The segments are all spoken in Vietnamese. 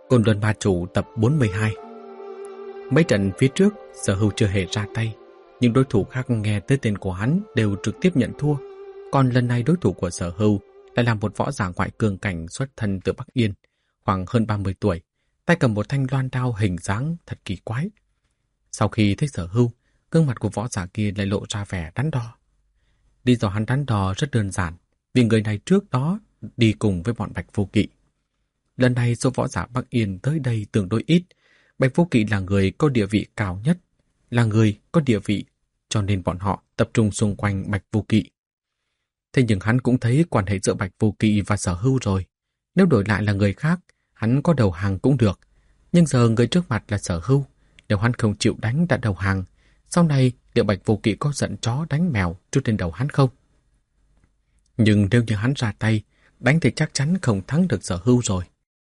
Côn Luân Ma Chủ tập 42. Mấy trận phía trước, Sở Hưu chưa hề ra tay, nhưng đối thủ khác nghe tới tên của hắn đều trực tiếp nhận thua. Còn lần này đối thủ của Sở Hưu lại là một võ giả ngoại cường cảnh xuất thân từ Bắc Yên, khoảng hơn 30 tuổi, tay cầm một thanh loan đao hình dáng thật kỳ quái. Sau khi thấy Sở Hưu, gương mặt của võ giả kia lại lộ ra vẻ đắn đo. Lý do hắn đắn đo rất đơn giản, vì người này trước đó đi cùng với bọn Bạch Vô Kỵ. Lần này số võ giả Bắc Yên tới đây tương đối ít. Bạch Vô Kỵ là người có địa vị cao nhất, là người có địa vị, cho nên bọn họ tập trung xung quanh Bạch Vô Kỵ. Thế nhưng hắn cũng thấy quan hệ giữa Bạch Vô Kỵ và Sở Hưu rồi. Nếu đổi lại là người khác, hắn có đầu hàng cũng được. Nhưng giờ người trước mặt là Sở Hưu, nếu hắn không chịu đánh đã đầu hàng, sau này liệu Bạch Vô Kỵ có giận chó đánh mèo trút lên đầu hắn không? Nhưng nếu như hắn ra tay, đánh thì chắc chắn không thắng được Sở Hưu rồi.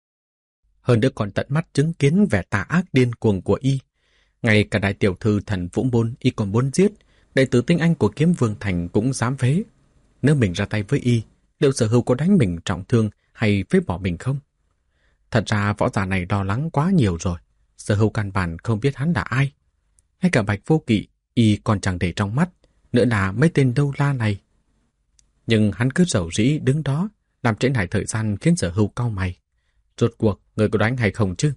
Hơn nữa còn tận mắt chứng kiến vẻ tà ác điên cuồng của y. Ngay cả đại tiểu thư Thần Vũ Môn y còn muốn giết, đệ tử tinh anh của Kiếm Vương Thành cũng dám phế. Nếu mình ra tay với y, liệu Sở Hưu có đánh mình trọng thương hay phế bỏ mình không? Thật ra võ giả này lo lắng quá nhiều rồi. Sở Hưu căn bản không biết hắn là ai. Ngay cả Bạch Vô Kỵ, y còn chẳng để trong mắt, nữa là mấy tên Đâu La này. Nhưng hắn cứ rầu rĩ đứng đó, làm trễ nải thời gian khiến Sở Hưu cau mày. Rốt cuộc, người có đánh hay không chứ?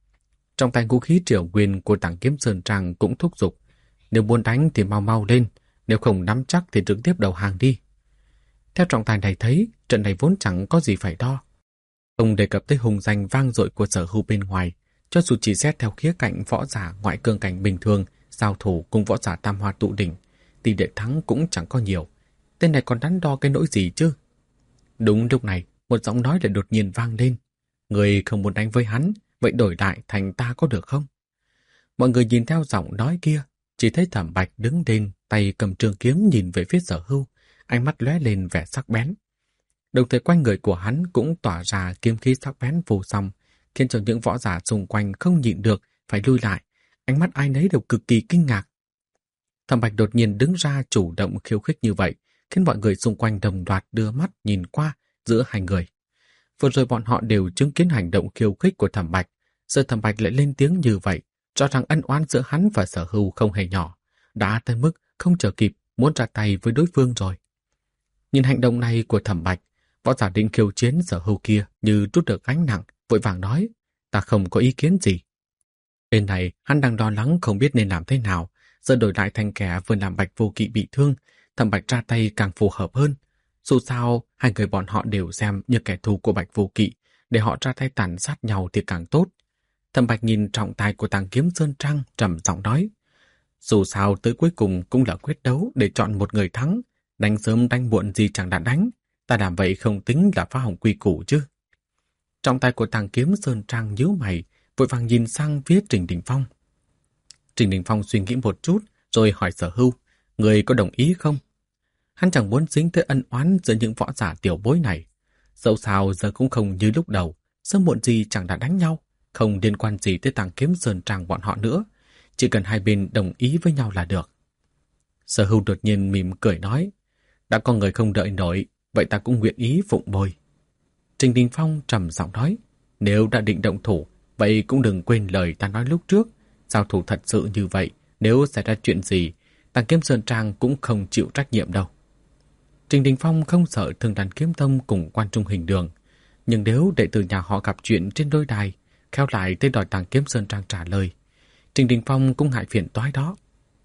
Trong tay vũ khí triều nguyên của Tảng Kiếm Sơn Trang cũng thúc giục. Nếu muốn đánh thì mau mau lên, nếu không nắm chắc thì trực tiếp đầu hàng đi. Theo trọng tài này thấy, trận này vốn chẳng có gì phải đo. Ông đề cập tới hùng danh vang dội của Sở Hưu bên ngoài, cho dù chỉ xét theo khía cạnh võ giả ngoại cường cảnh bình thường, giao thủ cùng võ giả tam hoa tụ đỉnh, tỷ lệ thắng cũng chẳng có nhiều. Tên này còn đắn đo cái nỗi gì chứ? Đúng lúc này, một giọng nói lại đột nhiên vang lên. Người không muốn đánh với hắn, vậy đổi lại thành ta có được không? Mọi người nhìn theo giọng nói kia, chỉ thấy Thẩm Bạch đứng lên, tay cầm trường kiếm nhìn về phía Sở Hưu, ánh mắt lóe lên vẻ sắc bén. Đồng thời quanh người của hắn cũng tỏa ra kiếm khí sắc bén vô song, khiến cho những võ giả xung quanh không nhịn được phải lui lại, ánh mắt ai nấy đều cực kỳ kinh ngạc. Thẩm Bạch đột nhiên đứng ra chủ động khiêu khích như vậy, khiến mọi người xung quanh đồng loạt đưa mắt nhìn qua giữa hai người. Vừa rồi bọn họ đều chứng kiến hành động khiêu khích của Thẩm Bạch, giờ Thẩm Bạch lại lên tiếng như vậy, cho rằng ân oán giữa hắn và Sở Hưu không hề nhỏ, đã tới mức không chờ kịp muốn ra tay với đối phương rồi. Nhìn hành động này của Thẩm Bạch, võ giả định khiêu chiến Sở Hưu kia như trút được gánh nặng, vội vàng nói, ta không có ý kiến gì. Bên này, hắn đang lo lắng không biết nên làm thế nào, giờ đổi lại thành kẻ vừa làm Bạch Vô Kỵ bị thương, Thẩm Bạch ra tay càng phù hợp hơn. Dù sao, hai người bọn họ đều xem như kẻ thù của Bạch Vô Kỵ, để họ ra tay tàn sát nhau thì càng tốt. Thẩm Bạch nhìn trọng tài của Tàng Kiếm Sơn Trang trầm giọng nói, dù sao tới cuối cùng cũng là quyết đấu để chọn một người thắng, đánh sớm đánh muộn gì chẳng đã đánh, ta làm vậy không tính là phá hỏng quy củ chứ. Trọng tài của Tàng Kiếm Sơn Trang nhíu mày, vội vàng nhìn sang phía Trình Đình Phong. Trình Đình Phong suy nghĩ một chút, rồi hỏi Sở Hưu, người có đồng ý không? Hắn chẳng muốn dính tới ân oán giữa những võ giả tiểu bối này. Dẫu sao giờ cũng không như lúc đầu, sớm muộn gì chẳng đã đánh nhau, không liên quan gì tới Tàng Kiếm Sơn Trang bọn họ nữa. Chỉ cần hai bên đồng ý với nhau là được. Sở Hưu đột nhiên mỉm cười nói, đã có người không đợi nổi, vậy ta cũng nguyện ý phụng bồi. Trình Đình Phong trầm giọng nói, nếu đã định động thủ, vậy cũng đừng quên lời ta nói lúc trước. Giao thủ thật sự như vậy, nếu xảy ra chuyện gì, Tàng Kiếm Sơn Trang cũng không chịu trách nhiệm đâu. Trình Đình Phong không sợ Thương Đàn Kiếm Tông cùng Quan Trung Hình Đường, nhưng nếu đệ tử nhà họ gặp chuyện trên đôi đài, khéo lại tới đòi Tàng Kiếm Sơn Trang trả lời, Trình Đình Phong cũng ngại phiền toái đó.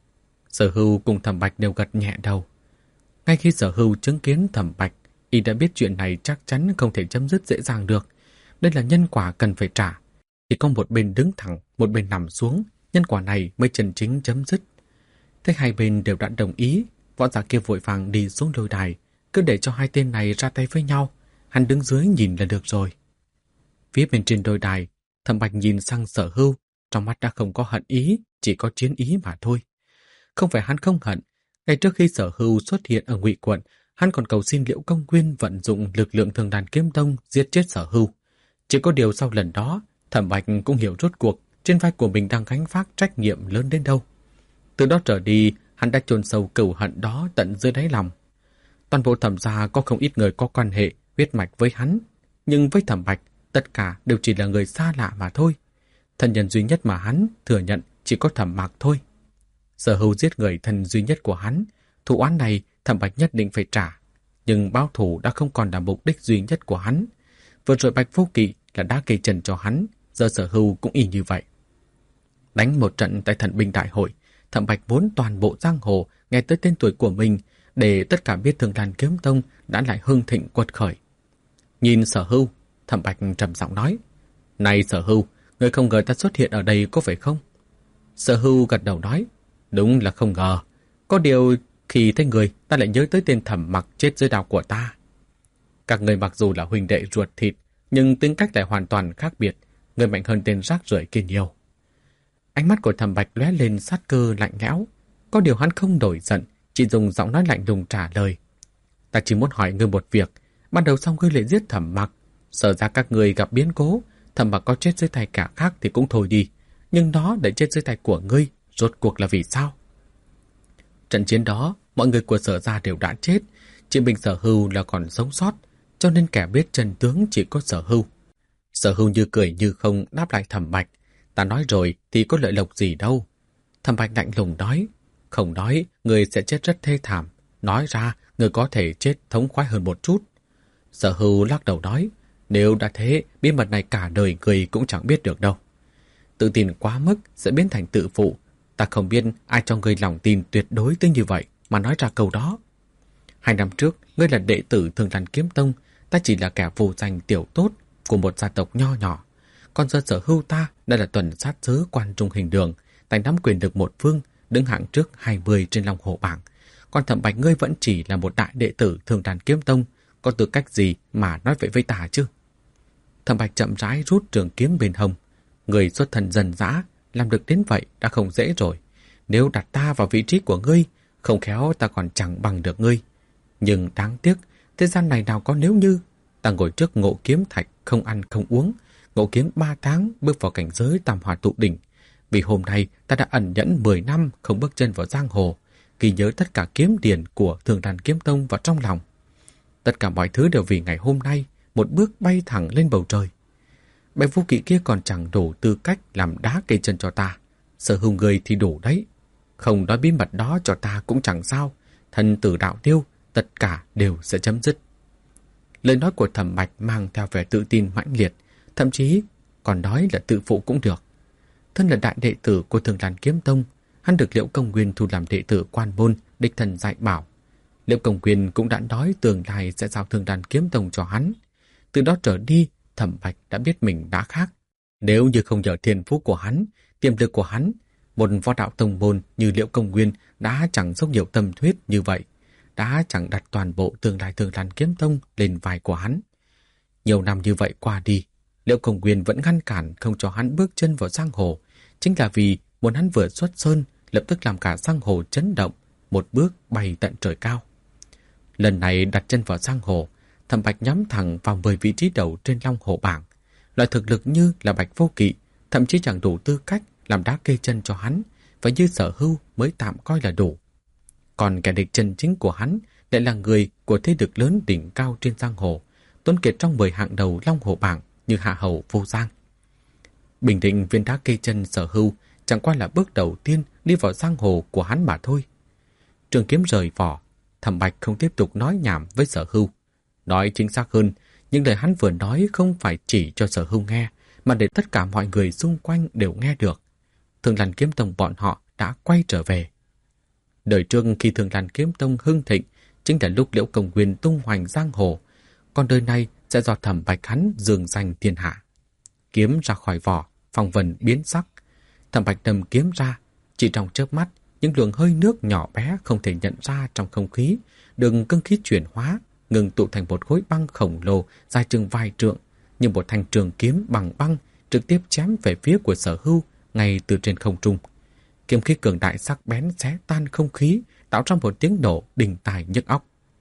Sở Hưu cùng Thẩm Bạch đều gật nhẹ đầu. Ngay khi Sở Hưu chứng kiến Thẩm Bạch, y đã biết chuyện này chắc chắn không thể chấm dứt dễ dàng được. Đây là nhân quả cần phải trả. Chỉ có một bên đứng thẳng, một bên nằm xuống, nhân quả này mới chân chính chấm dứt. Thế hai bên đều đã đồng ý, võ giả kia vội vàng đi xuống đôi đài, cứ để cho hai tên này ra tay với nhau, hắn đứng dưới nhìn là được rồi. Phía bên trên đôi đài, Thẩm Bạch nhìn sang Sở Hưu, trong mắt đã không có hận ý, chỉ có chiến ý mà thôi. Không phải hắn không hận, ngay trước khi Sở Hưu xuất hiện ở Ngụy quận, hắn còn cầu xin Liễu Công Nguyên vận dụng lực lượng Thương Đàn Kiếm Tông giết chết Sở Hưu. Chỉ có điều sau lần đó, Thẩm Bạch cũng hiểu rốt cuộc trên vai của mình đang gánh vác trách nhiệm lớn đến đâu. Từ đó trở đi, hắn đã chôn sâu cừu hận đó tận dưới đáy lòng. Toàn bộ Thẩm gia có không ít người có quan hệ huyết mạch với hắn, nhưng với Thẩm Bạch, tất cả đều chỉ là người xa lạ mà thôi. Thân nhân duy nhất mà hắn thừa nhận chỉ có Thẩm Mạc thôi. Sở Hưu giết người thân duy nhất của hắn, thù oán này Thẩm Bạch nhất định phải trả. Nhưng báo thù đã không còn là mục đích duy nhất của hắn. Vừa rồi Bạch Vô Kỵ là đã cây chân cho hắn, giờ Sở Hưu cũng y như vậy. Đánh một trận tại Thần binh đại hội, Thẩm Bạch muốn toàn bộ giang hồ nghe tới tên tuổi của mình, để tất cả biết Thường Lan Kiếm Tông đã lại hưng thịnh quật khởi. Nhìn Sở Hưu, Thẩm Bạch trầm giọng nói: "Này Sở Hưu, ngươi không ngờ ta xuất hiện ở đây có phải không?" Sở Hưu gật đầu nói: "Đúng là không ngờ. Có điều khi thấy người, ta lại nhớ tới tên Thẩm Mặc chết dưới đao của ta. Các người mặc dù là huynh đệ ruột thịt, nhưng tính cách lại hoàn toàn khác biệt. Người mạnh hơn tên rác rưởi kia nhiều." Ánh mắt của Thẩm Bạch lóe lên sát cơ lạnh lẽo. Có điều hắn không nổi giận, chỉ dùng giọng nói lạnh lùng trả lời: "Ta chỉ muốn hỏi ngươi một việc. Ban đầu xong ngươi lại giết Thẩm Mặc, sợ ra các người gặp biến cố, Thẩm Mặc có chết dưới tay cả khác thì cũng thôi đi, nhưng nó lại chết dưới tay của ngươi, rốt cuộc là vì sao?" Trận chiến đó, mọi người của Sở gia đều đã chết, chỉ mình Sở Hưu là còn sống sót, cho nên kẻ biết chân tướng chỉ có Sở Hưu. Sở Hưu như cười như không đáp lại Thẩm Bạch: "Ta nói rồi thì có lợi lộc gì đâu." Thẩm Bạch lạnh lùng nói: "Không nói, người sẽ chết rất thê thảm. Nói ra, người có thể chết thống khoái hơn một chút." Sở Hưu lắc đầu nói: "Nếu đã thế, bí mật này cả đời người cũng chẳng biết được đâu. Tự tin quá mức sẽ biến thành tự phụ. Ta không biết ai cho ngươi lòng tin tuyệt đối tới như vậy mà nói ra câu đó. 2 năm trước, ngươi là đệ tử Thường Lan Kiếm Tông, ta chỉ là kẻ vô danh tiểu tốt của một gia tộc nho nhỏ. Còn giờ Sở Hưu ta đã là tuần sát sứ quan trung hình đường, tay nắm quyền lực một phương, đứng hạng trước 20 trên Long Hổ bảng. Còn Thẩm Bạch ngươi vẫn chỉ là một đại đệ tử Thường Lan Kiếm Tông, có tư cách gì mà nói vậy với ta chứ?" Thẩm Bạch chậm rãi rút trường kiếm bên hông. Người xuất thân dân dã, làm được đến vậy đã không dễ rồi. Nếu đặt ta vào vị trí của ngươi, không khéo ta còn chẳng bằng được ngươi. Nhưng đáng tiếc, thế gian này nào có nếu như. Ta ngồi trước Ngộ Kiếm Thạch, không ăn không uống, ngộ kiếm 3 tháng bước vào cảnh giới Tam Hỏa tụ đỉnh. Vì hôm nay ta đã ẩn nhẫn 10 năm không bước chân vào giang hồ, ghi nhớ tất cả kiếm điển của Thường Đàn Kiếm Tông vào trong lòng. Tất cả mọi thứ đều vì ngày hôm nay, một bước bay thẳng lên bầu trời. Bạch Vô Kỵ kia còn chẳng đủ tư cách làm đá cây chân cho ta. Sở Hưu người thì đủ đấy. Không nói bí mật đó cho ta cũng chẳng sao. Thân tử đạo tiêu, tất cả đều sẽ chấm dứt. Lời nói của Thẩm Bạch mang theo vẻ tự tin mãnh liệt, thậm chí còn nói là tự phụ cũng được. Thân là đại đệ tử của Thường Đàn Kiếm Tông, hắn được Liễu Công Nguyên thu làm đệ tử quan môn, đích thân dạy bảo. Liễu Công Nguyên cũng đã nói tương lai sẽ giao Thường Đàn Kiếm Tông cho hắn. Từ đó trở đi, Thẩm Bạch đã biết mình đã khác. Nếu như không nhờ thiên phú của hắn, tiềm lực của hắn, một võ đạo tông môn như Liễu Công Nguyên đã chẳng dốc nhiều tâm huyết như vậy, đã chẳng đặt toàn bộ tương lai Thường Đàn Kiếm Tông lên vai của hắn. Nhiều năm như vậy qua đi, Liễu Công Nguyên vẫn ngăn cản không cho hắn bước chân vào giang hồ, chính là vì muốn hắn vừa xuất sơn lập tức làm cả giang hồ chấn động, một bước bay tận trời cao. Lần này đặt chân vào giang hồ, Thẩm Bạch nhắm thẳng vào 10 vị trí đầu trên Long Hổ bảng. Loại thực lực như là Bạch Vô Kỵ thậm chí chẳng đủ tư cách làm đá kê chân cho hắn, và như Sở Hưu mới tạm coi là đủ. Còn kẻ địch chân chính của hắn lại là người của thế lực lớn đỉnh cao trên giang hồ, tuấn kiệt trong 10 hạng đầu Long Hổ bảng như Hạ Hầu Vô Giang. Bình định viên đá kê chân Sở Hưu chẳng qua là bước đầu tiên đi vào giang hồ của hắn mà thôi. Trường kiếm rời vỏ, Thẩm Bạch không tiếp tục nói nhảm với Sở Hưu. Nói chính xác hơn, những lời hắn vừa nói không phải chỉ cho Sở Hưu nghe, mà để tất cả mọi người xung quanh đều nghe được. Thường Lan Kiếm Tông bọn họ đã quay trở về. Đời trước khi Thường Lan Kiếm Tông hưng thịnh, chính là lúc Liễu Công Nguyên tung hoành giang hồ, còn đời này sẽ do Thẩm Bạch hắn dương danh thiên hạ. Kiếm ra khỏi vỏ, phong vân biến sắc. Thẩm Bạch đâm kiếm ra, chỉ trong chớp mắt, những luồng hơi nước nhỏ bé không thể nhận ra trong không khí, đường cương khí chuyển hóa, ngừng tụ thành một khối băng khổng lồ dài chừng vài trượng, như một thanh trường kiếm bằng băng trực tiếp chém về phía của Sở Hưu ngay từ trên không trung. Kiếm khí cường đại sắc bén xé tan không khí, tạo ra một tiếng nổ đình tài nhức óc.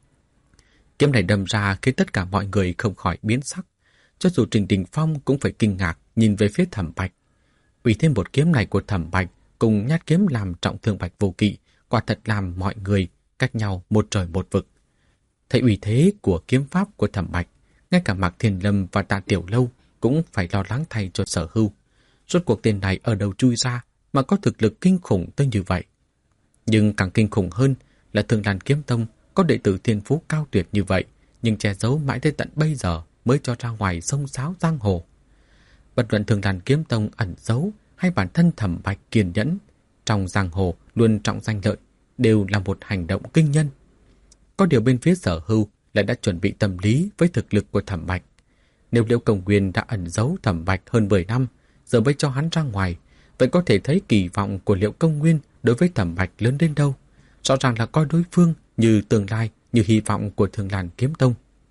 Kiếm này đâm ra khiến tất cả mọi người không khỏi biến sắc. Cho dù Trình Đình Phong cũng phải kinh ngạc nhìn về phía Thẩm Bạch. Vì thêm một kiếm này của Thẩm Bạch cùng nhát kiếm làm trọng thương Bạch Vô Kỵ, quả thật làm mọi người cách nhau một trời một vực. Thấy uy thế của kiếm pháp của Thẩm Bạch, ngay cả Mạc Thiên Lâm và Tạ Tiểu Lâu cũng phải lo lắng thay cho Sở Hưu. Rốt cuộc tên này ở đâu chui ra mà có thực lực kinh khủng tới như vậy. Nhưng càng kinh khủng hơn là Thương Lan Kiếm Tông có đệ tử thiên phú cao tuyệt như vậy, nhưng che giấu mãi đến tận bây giờ mới cho ra ngoài xông xáo giang hồ. Bất luận Thương Lan Kiếm Tông ẩn giấu hay bản thân Thẩm Bạch kiên nhẫn, trong giang hồ luôn trọng danh lợi, đều là một hành động kinh nhân. Có điều bên phía Sở Hưu lại đã chuẩn bị tâm lý với thực lực của Thẩm Bạch. Nếu Liễu Công Nguyên đã ẩn giấu Thẩm Bạch hơn 10 năm, giờ mới cho hắn ra ngoài, vậy có thể thấy kỳ vọng của Liễu Công Nguyên đối với Thẩm Bạch lớn đến đâu. Rõ ràng là coi đối phương như tương lai, như hy vọng của Thương Lan Kiếm Tông.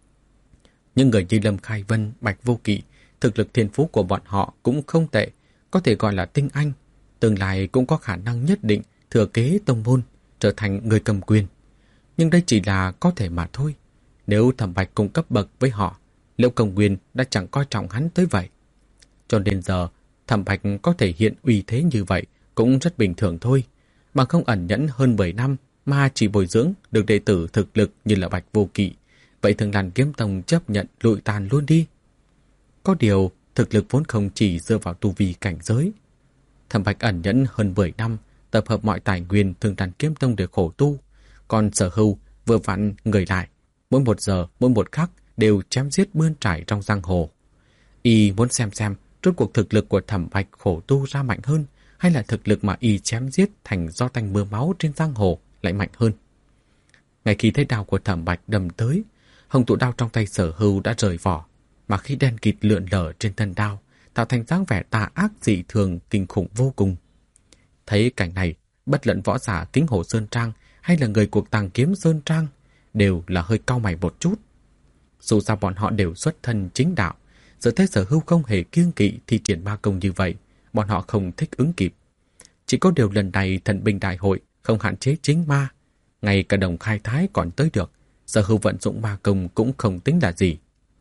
Nhưng người như Lâm Khai Vân, Bạch Vô Kỵ, thực lực thiên phú của bọn họ cũng không tệ, có thể gọi là tinh anh. Tương lai cũng có khả năng nhất định thừa kế tông môn, trở thành người cầm quyền. Nhưng đây chỉ là có thể mà thôi. Nếu Thẩm Bạch cùng cấp bậc với họ, Liễu Công Nguyên đã chẳng coi trọng hắn tới vậy. Cho nên giờ, Thẩm Bạch có thể hiện uy thế như vậy cũng rất bình thường thôi. Bằng không ẩn nhẫn hơn 10 năm mà chỉ bồi dưỡng được đệ tử thực lực như là Bạch Vô Kỵ, vậy Thương Lan Kiếm Tông chấp nhận lụi tàn luôn đi. Có điều, thực lực vốn không chỉ dựa vào tu vi cảnh giới. Thẩm Bạch ẩn nhẫn hơn 10 năm, tập hợp mọi tài nguyên Thương Lan Kiếm Tông để khổ tu. Còn Sở Hưu vừa vặn người lại, mỗi một giờ, mỗi một khắc đều chém giết bươn trải trong giang hồ. Y muốn xem rốt cuộc thực lực của Thẩm Bạch khổ tu ra mạnh hơn, hay là thực lực mà y chém giết thành gió tanh mưa máu trên giang hồ lại mạnh hơn. Ngay khi thấy đao của Thẩm Bạch đâm tới, hồng tụ đao trong tay Sở Hưu đã rời vỏ, mà khi đen kịt lượn lờ trên thân đao, tạo thành dáng vẻ tà ác dị thường kinh khủng vô cùng. Thấy cảnh này, bất luận võ giả Kính Hồ Sơn Trang hay là người cuộc Tàng Kiếm Sơn Trang đều là hơi cau mày một chút. Dù sao bọn họ đều xuất thân chính đạo, giờ thấy Sở Hưu không hề kiêng kỵ thi triển ma công như vậy, bọn họ không thích ứng kịp. Chỉ có điều lần này thần binh đại hội không hạn chế chính ma, ngay cả Đồng Khai Thái còn tới được, Sở Hưu vận dụng ma công cũng không tính là gì.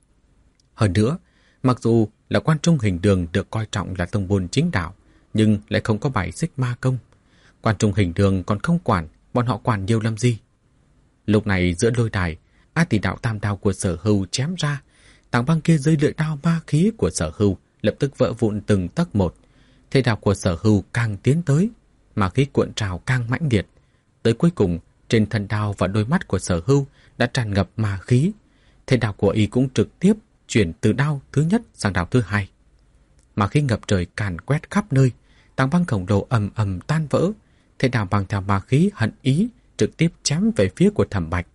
Hơn nữa, mặc dù là Quan Trung Hình Đường được coi trọng là tông môn chính đạo, nhưng lại không có bài xích ma công. Quan Trung Hình Đường còn không quản, bọn họ quản nhiều làm gì. Lúc này giữa lôi đài, A Tỷ Đạo tam đao của Sở Hưu chém ra, tảng băng kia dưới lưỡi đao ma khí của Sở Hưu lập tức vỡ vụn từng tấc một. Thế đao của Sở Hưu càng tiến tới, ma khí cuộn trào càng mãnh liệt. Tới cuối cùng, trên thân đao và đôi mắt của Sở Hưu đã tràn ngập ma khí. Thế đao của y cũng trực tiếp chuyển từ đao thứ nhất sang đao thứ hai. Ma khí ngập trời càn quét khắp nơi, tảng băng khổng lồ ầm ầm tan vỡ. Thế đao mang theo ma khí hận ý trực tiếp chém về phía của Thẩm Bạch.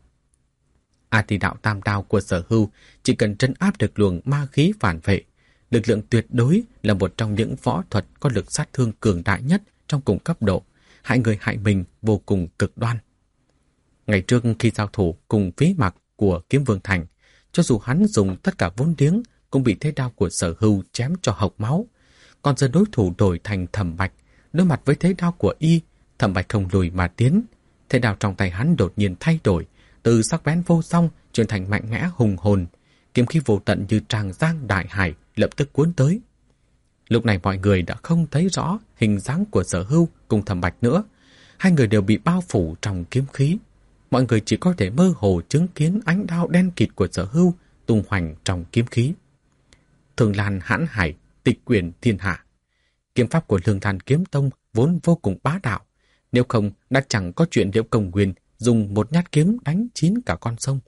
A Tỷ Đạo tam đao của Sở Hưu chỉ cần trấn áp được luồng ma khí phản vệ, lực lượng tuyệt đối là một trong những võ thuật có lực sát thương cường đại nhất trong cùng cấp độ, hại người hại mình vô cùng cực đoan. Ngày trước khi giao thủ cùng Phí Mặc của Kiếm Vương Thành, cho dù hắn dùng tất cả vốn liếng cũng bị thế đao của Sở Hưu chém cho hộc máu. Còn giờ đối thủ đổi thành Thẩm Bạch, đối mặt với thế đao của y, Thẩm Bạch không lùi mà tiến. Thế đao trong tay hắn đột nhiên thay đổi, từ sắc bén vô song chuyển thành mạnh mẽ hùng hồn, kiếm khí vô tận như tràng giang đại hải lập tức cuốn tới. Lúc này mọi người đã không thấy rõ hình dáng của Sở Hưu cùng Thẩm Bạch nữa, hai người đều bị bao phủ trong kiếm khí. Mọi người chỉ có thể mơ hồ chứng kiến ánh đao đen kịt của Sở Hưu tung hoành trong kiếm khí. Thường Lan hãn hải, tịch quyển thiên hạ. Kiếm pháp của Thương Lan Kiếm Tông vốn vô cùng bá đạo, nếu không đã chẳng có chuyện Liễu Công Nguyên dùng một nhát kiếm đánh chín cả con sông.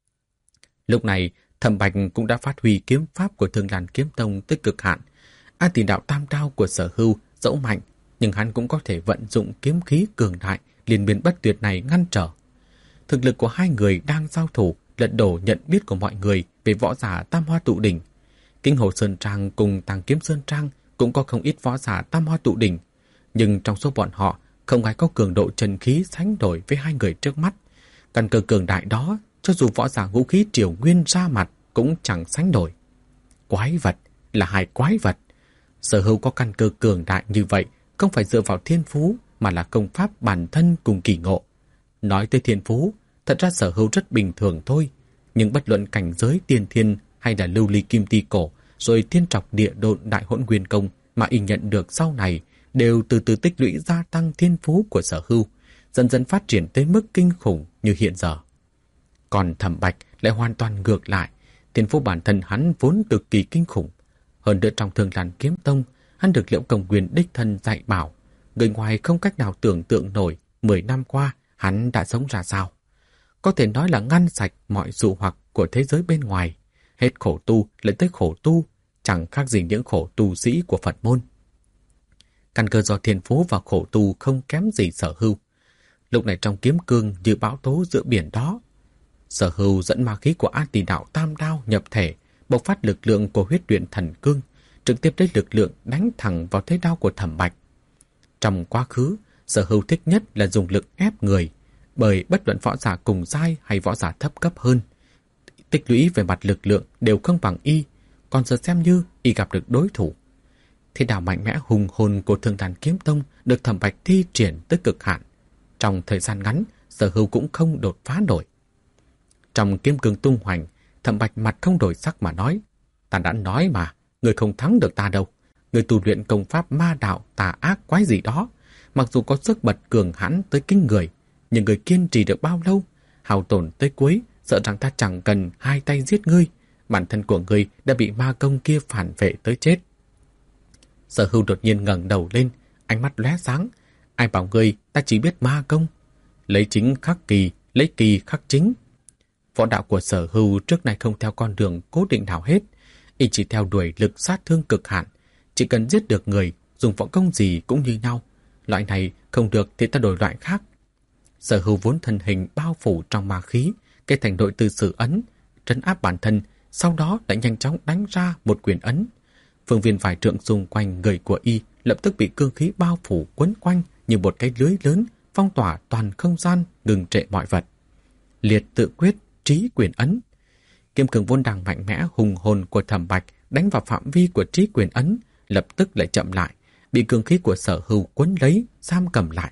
Lúc này, Thẩm Bạch cũng đã phát huy kiếm pháp của Thương Lan Kiếm Tông tới cực hạn. A Tỷ Đạo tam đao của Sở Hưu dẫu mạnh, nhưng hắn cũng có thể vận dụng kiếm khí cường đại liên miên bất tuyệt này ngăn trở. Thực lực của hai người đang giao thủ lật đổ nhận biết của mọi người về võ giả Tam Hoa Tụ Đỉnh. Kính Hồ Sơn Trang cùng Tàng Kiếm Sơn Trang cũng có không ít võ giả Tam Hoa Tụ Đỉnh, nhưng trong số bọn họ không ai có cường độ chân khí sánh đổi với hai người trước mắt. Căn cơ cường đại đó, cho dù võ giả ngũ khí Triều Nguyên ra mặt cũng chẳng sánh nổi. Quái vật là hai quái vật. Sở Hưu có căn cơ cường đại như vậy không phải dựa vào thiên phú mà là công pháp bản thân cùng kỳ ngộ. Nói tới thiên phú, thật ra Sở Hưu rất bình thường thôi, nhưng bất luận cảnh giới tiên thiên hay là lưu ly kim ti cổ rồi thiên trọc địa độn đại hỗn nguyên công mà y nhận được sau này đều từ từ tích lũy gia tăng thiên phú của Sở Hưu, dần dần phát triển tới mức kinh khủng như hiện giờ. Còn Thẩm Bạch lại hoàn toàn ngược lại, thiên phú bản thân hắn vốn cực kỳ kinh khủng. Hơn nữa trong Thương Lan Kiếm Tông, hắn được Liễu Công Nguyên đích thân dạy bảo, người ngoài không cách nào tưởng tượng nổi 10 năm qua hắn đã sống ra sao. Có thể nói là ngăn sạch mọi dụ hoặc của thế giới bên ngoài, hết khổ tu lại tới khổ tu, chẳng khác gì những khổ tu sĩ của Phật môn. Căn cơ do thiên phú và khổ tu không kém gì Sở Hưu. Lúc này trong kiếm cương như bão tố giữa biển đó, Sở Hưu dẫn ma khí của A Tỳ Đạo Tam Đao nhập thể, bộc phát lực lượng của huyết luyện thần cương, trực tiếp lấy lực lượng đánh thẳng vào thế đao của Thẩm Bạch. Trong quá khứ, Sở Hưu thích nhất là dùng lực ép người, bởi bất luận võ giả cùng giai hay võ giả thấp cấp hơn, tích lũy về mặt lực lượng đều không bằng y, còn giờ xem như y gặp được đối thủ. Thế đao mạnh mẽ hùng hồn của Thương Lan Kiếm Tông được Thẩm Bạch thi triển tới cực hạn. Trong thời gian ngắn, Sở Hưu cũng không đột phá nổi. Trong kiếm cương tung hoành, Thẩm Bạch mặt không đổi sắc mà nói: "Ta đã nói mà, người không thắng được ta đâu. Người tu luyện công pháp ma đạo tà ác quái gì đó, mặc dù có sức bật cường hãn tới kinh người, nhưng người kiên trì được bao lâu? Hao tổn tới cuối, sợ rằng ta chẳng cần hai tay giết ngươi, bản thân của ngươi đã bị ma công kia phản vệ tới chết." Sở Hưu đột nhiên ngẩng đầu lên, ánh mắt lóe sáng: "Ai bảo ngươi ta chỉ biết ma công? Lấy chính khắc kỳ, lấy kỳ khắc chính." Võ đạo của Sở Hưu trước này không theo con đường cố định nào hết, y chỉ theo đuổi lực sát thương cực hạn, chỉ cần giết được người, dùng võ công gì cũng như nhau. Loại này không được thì ta đổi loại khác. Sở Hưu vốn thân hình bao phủ trong ma khí, kết thành nội từ sử ấn, trấn áp bản thân, sau đó lại nhanh chóng đánh ra một quyền ấn. Phương viên vài trượng xung quanh người của y lập tức bị cương khí bao phủ quấn quanh như một cái lưới lớn, phong tỏa toàn không gian, ngừng trệ mọi vật. Liệt tự quyết, trí quyền ấn. Kiếm cường vốn đang mạnh mẽ hùng hồn của Thẩm Bạch đánh vào phạm vi của trí quyền ấn, lập tức lại chậm lại, bị cương khí của Sở Hưu quấn lấy, giam cầm lại.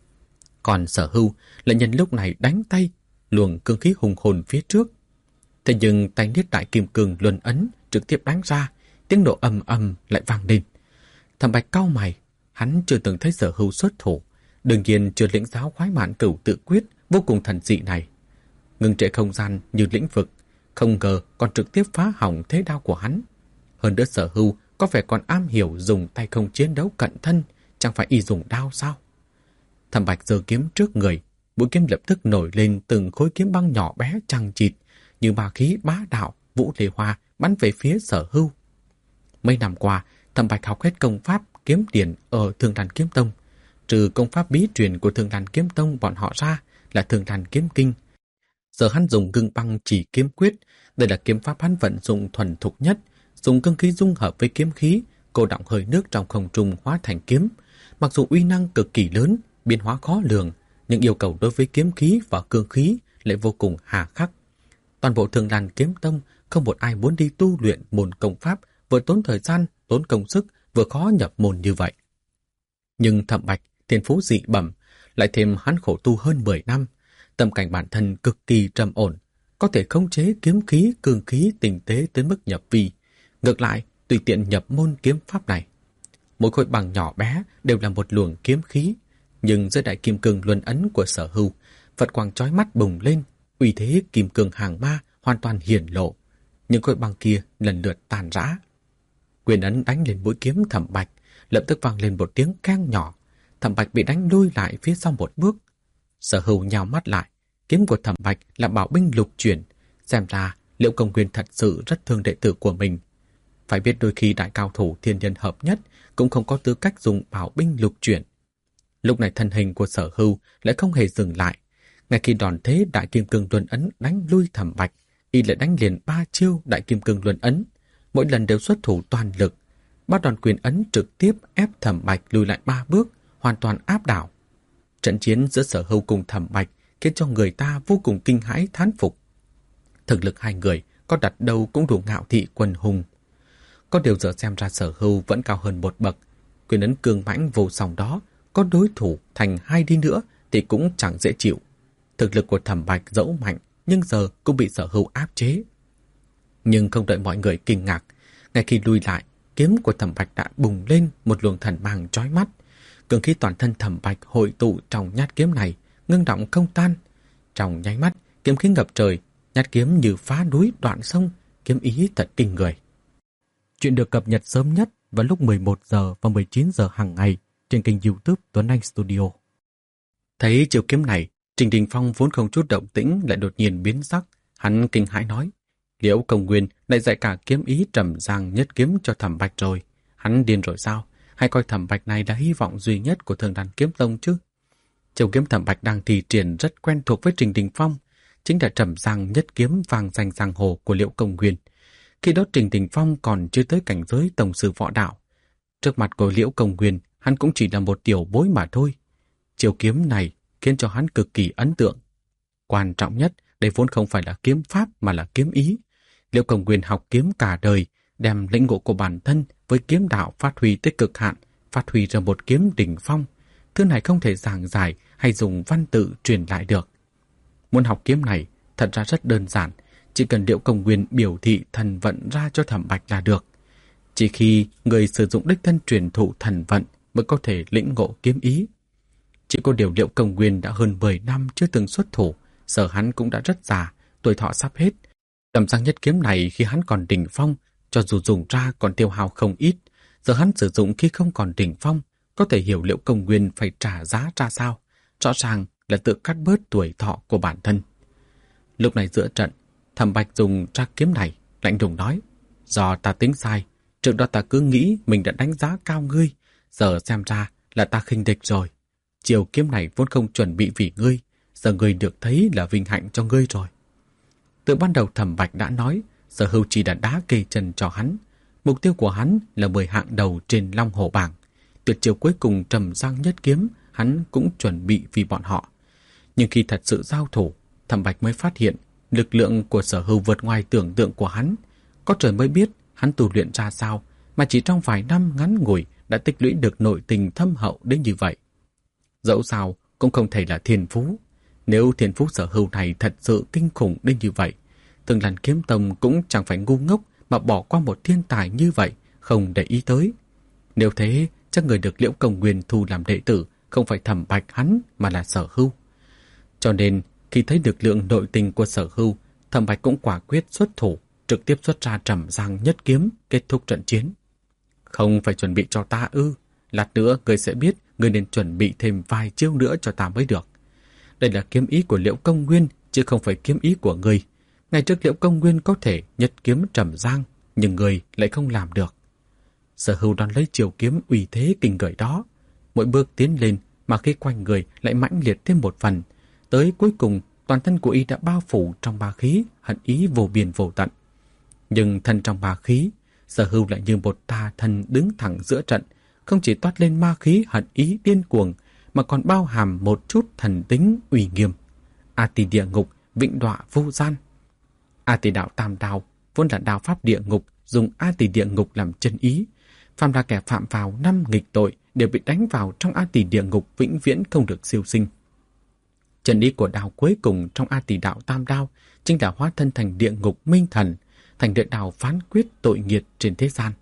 Còn Sở Hưu lại nhân lúc này đánh tay, luồng cương khí hùng hồn phía trước. Thế nhưng tay niết đại kim cương luân ấn trực tiếp đánh ra, tiếng nổ ầm ầm lại vang lên. Thẩm Bạch cau mày, hắn chưa từng thấy Sở Hưu xuất thủ, đương nhiên chưa lĩnh giáo khoái mạn cửu tự quyết vô cùng thần dị này. Ngừng trệ không gian như lĩnh vực, không ngờ còn trực tiếp phá hỏng thế đao của hắn. Hơn nữa Sở Hưu có vẻ còn am hiểu dùng tay không chiến đấu cận thân, chẳng phải y dùng đao sao? Thẩm Bạch giơ kiếm trước người, mũi kiếm lập tức nổi lên từng khối kiếm băng nhỏ bé chằng chịt, như ma khí bá đạo, vũ lê hoa bắn về phía Sở Hưu. Mấy năm qua, Thẩm Bạch học hết công pháp kiếm điển ở Thương Lan Kiếm Tông, trừ công pháp bí truyền của Thương Lan Kiếm Tông bọn họ ra là Thương Lan Kiếm Kinh. Giờ hắn dùng Ngưng Băng Chỉ Kiếm Quyết, đây là kiếm pháp hắn vận dụng thuần thục nhất, dùng cương khí dung hợp với kiếm khí, cô đọng hơi nước trong không trung hóa thành kiếm. Mặc dù uy năng cực kỳ lớn, biến hóa khó lường, nhưng yêu cầu đối với kiếm khí và cương khí lại vô cùng hà khắc. Toàn bộ Thương Lan Kiếm Tông không một ai muốn đi tu luyện môn công pháp vừa tốn thời gian, tốn công sức, vừa khó nhập môn như vậy. Nhưng Thẩm Bạch thiên phú dị bẩm, lại thêm hắn khổ tu hơn 10 năm, tâm cảnh bản thân cực kỳ trầm ổn, có thể khống chế kiếm khí, cương khí tinh tế tới mức nhập vi. Ngược lại, tùy tiện nhập môn kiếm pháp này. Mỗi khối bằng nhỏ bé đều là một luồng kiếm khí, nhưng dưới đại kim cương luân ấn của Sở Hưu, Phật quang chói mắt bùng lên, uy thế kim cương hàng ma hoàn toàn hiển lộ. Những khối băng kia lần lượt tàn rã. Quyền ấn đánh lên mũi kiếm Thẩm Bạch, lập tức vang lên một tiếng keng nhỏ. Thẩm Bạch bị đánh lui lại phía sau một bước. Sở Hưu nhào mắt lại, kiếm của Thẩm Bạch là bảo binh lục chuyển, xem ra Liễu Công Nguyên thật sự rất thương đệ tử của mình. Phải biết đôi khi đại cao thủ thiên nhân hợp nhất cũng không có tư cách dùng bảo binh lục chuyển. Lúc này thân hình của Sở Hưu lại không hề dừng lại. Ngay khi đòn thế đại kim cương luân ấn đánh lui Thẩm Bạch, y lại đánh liền 3 chiêu đại kim cương luân ấn, mỗi lần đều xuất thủ toàn lực. 3 đòn quyền ấn trực tiếp ép Thẩm Bạch lùi lại 3 bước, hoàn toàn áp đảo. Trận chiến giữa Sở Hưu cùng Thẩm Bạch khiến cho người ta vô cùng kinh hãi thán phục. Thực lực hai người có đặt đâu cũng đủ ngạo thị quần hùng. Có điều giờ xem ra Sở Hưu vẫn cao hơn một bậc. Quyền ấn cường mãnh vô song đó, có đối thủ thành 2 đi nữa thì cũng chẳng dễ chịu. Thực lực của Thẩm Bạch dẫu mạnh, nhưng giờ cũng bị Sở Hưu áp chế. Nhưng không đợi mọi người kinh ngạc, ngay khi lùi lại, kiếm của Thẩm Bạch đã bùng lên một luồng thần mang chói mắt. Cường khí toàn thân Thẩm Bạch hội tụ trong nhát kiếm này, ngưng động không tan. Trong nháy mắt, kiếm khí ngập trời, nhát kiếm như phá núi đoạn sông, kiếm ý thật kinh người. Chuyện được cập nhật sớm nhất vào lúc 11 giờ và 19 giờ hàng ngày trên kênh YouTube Tuấn Anh Studio. Thấy chiêu kiếm này, Trình Đình Phong vốn không chút động tĩnh lại đột nhiên biến sắc. Hắn kinh hãi nói, Liễu Công Nguyên lại dạy cả kiếm ý trầm giang nhất kiếm cho Thẩm Bạch rồi. Hắn điên rồi sao? Hay coi Thẩm Bạch này là hy vọng duy nhất của Thường Đàn Kiếm Tông chứ? Chiêu kiếm Thẩm Bạch đang thi triển rất quen thuộc với Trình Đình Phong, chính là trầm giang nhất kiếm vang danh giang hồ của Liễu Công Nguyên. Khi đó Trình Đình Phong còn chưa tới cảnh giới tổng sư võ đạo. Trước mặt của Liễu Công Nguyên, hắn cũng chỉ là một tiểu bối mà thôi. Chiêu kiếm này khiến cho hắn cực kỳ ấn tượng. Quan trọng nhất, đây vốn không phải là kiếm pháp mà là kiếm ý. Liễu Công Nguyên học kiếm cả đời, đem lĩnh ngộ của bản thân với kiếm đạo phát huy tới cực hạn, phát huy ra một kiếm đỉnh phong. Thứ này không thể giảng giải hay dùng văn tự truyền lại được. Muốn học kiếm này thật ra rất đơn giản, chỉ cần Liễu Công Nguyên biểu thị thần vận ra cho Thẩm Bạch là được. Chỉ khi người sử dụng đích thân truyền thụ thần vận mới có thể lĩnh ngộ kiếm ý. Chỉ có điều Liễu Công Nguyên đã hơn 10 năm chưa từng xuất thủ, giờ hắn cũng đã rất già, tuổi thọ sắp hết. Trầm giang nhất kiếm này khi hắn còn đỉnh phong, cho dù dùng ra còn tiêu hao không ít, giờ hắn sử dụng khi không còn đỉnh phong, có thể hiểu Liễu Công Nguyên phải trả giá ra sao. Rõ ràng là tự cắt bớt tuổi thọ của bản thân. Lúc này giữa trận, Thẩm Bạch dùng ra kiếm này, lạnh lùng nói, do ta tính sai, trước đó ta cứ nghĩ mình đã đánh giá cao ngươi, giờ xem ra là ta khinh địch rồi. Chiều kiếm này vốn không chuẩn bị vì ngươi, giờ ngươi được thấy là vinh hạnh cho ngươi rồi. Từ ban đầu Thẩm Bạch đã nói, Sở Hưu chỉ đã đá kê chân cho hắn. Mục tiêu của hắn là 10 hạng đầu trên Long Hổ bảng. Tuyệt chiêu cuối cùng trầm giang nhất kiếm, hắn cũng chuẩn bị vì bọn họ. Nhưng khi thật sự giao thủ, Thẩm Bạch mới phát hiện lực lượng của Sở Hưu vượt ngoài tưởng tượng của hắn. Có trời mới biết hắn tu luyện ra sao, mà chỉ trong vài năm ngắn ngủi đã tích lũy được nội tình thâm hậu đến như vậy. Dẫu sao cũng không thể là thiên phú. Nếu thiên phú Sở Hưu này thật sự kinh khủng đến như vậy, Thường Đàn Kiếm Tông cũng chẳng phải ngu ngốc mà bỏ qua một thiên tài như vậy, không để ý tới. Nếu thế, chắc người được Liễu Công Nguyên thu làm đệ tử không phải Thẩm Bạch hắn mà là Sở Hưu. Cho nên, khi thấy được lượng nội tình của Sở Hưu, Thẩm Bạch cũng quả quyết xuất thủ, trực tiếp xuất ra trầm giang nhất kiếm, kết thúc trận chiến. Không phải chuẩn bị cho ta ư? Lát nữa người sẽ biết người nên chuẩn bị thêm vài chiêu nữa cho ta mới được. Đây là kiếm ý của Liễu Công Nguyên, chứ không phải kiếm ý của người. Ngày trước Liễu Công Nguyên có thể nhất kiếm trầm giang, nhưng người lại không làm được. Sở Hưu đón lấy chiều kiếm uy thế kinh người đó. Mỗi bước tiến lên mà khi quanh người lại mãnh liệt thêm một phần. Tới cuối cùng, toàn thân của y đã bao phủ trong ba khí, hận ý vô biên vô tận. Nhưng thân trong ba khí, Sở Hưu lại như một tà thần đứng thẳng giữa trận, không chỉ toát lên ma khí hận ý điên cuồng, mà còn bao hàm một chút thần tính uy nghiêm. A Tỳ địa ngục, vĩnh đọa vô gian. A Tỳ đạo tam đao vốn là đao pháp địa ngục, dùng A Tỳ địa ngục làm chân ý. Phàm là kẻ phạm vào 5 nghịch tội đều bị đánh vào trong A Tỳ địa ngục, vĩnh viễn không được siêu sinh. Chân ý của đao cuối cùng trong A Tỳ đạo tam đao chính là hóa thân thành địa ngục minh thần, thành địa đao phán quyết tội nghiệt trên thế gian.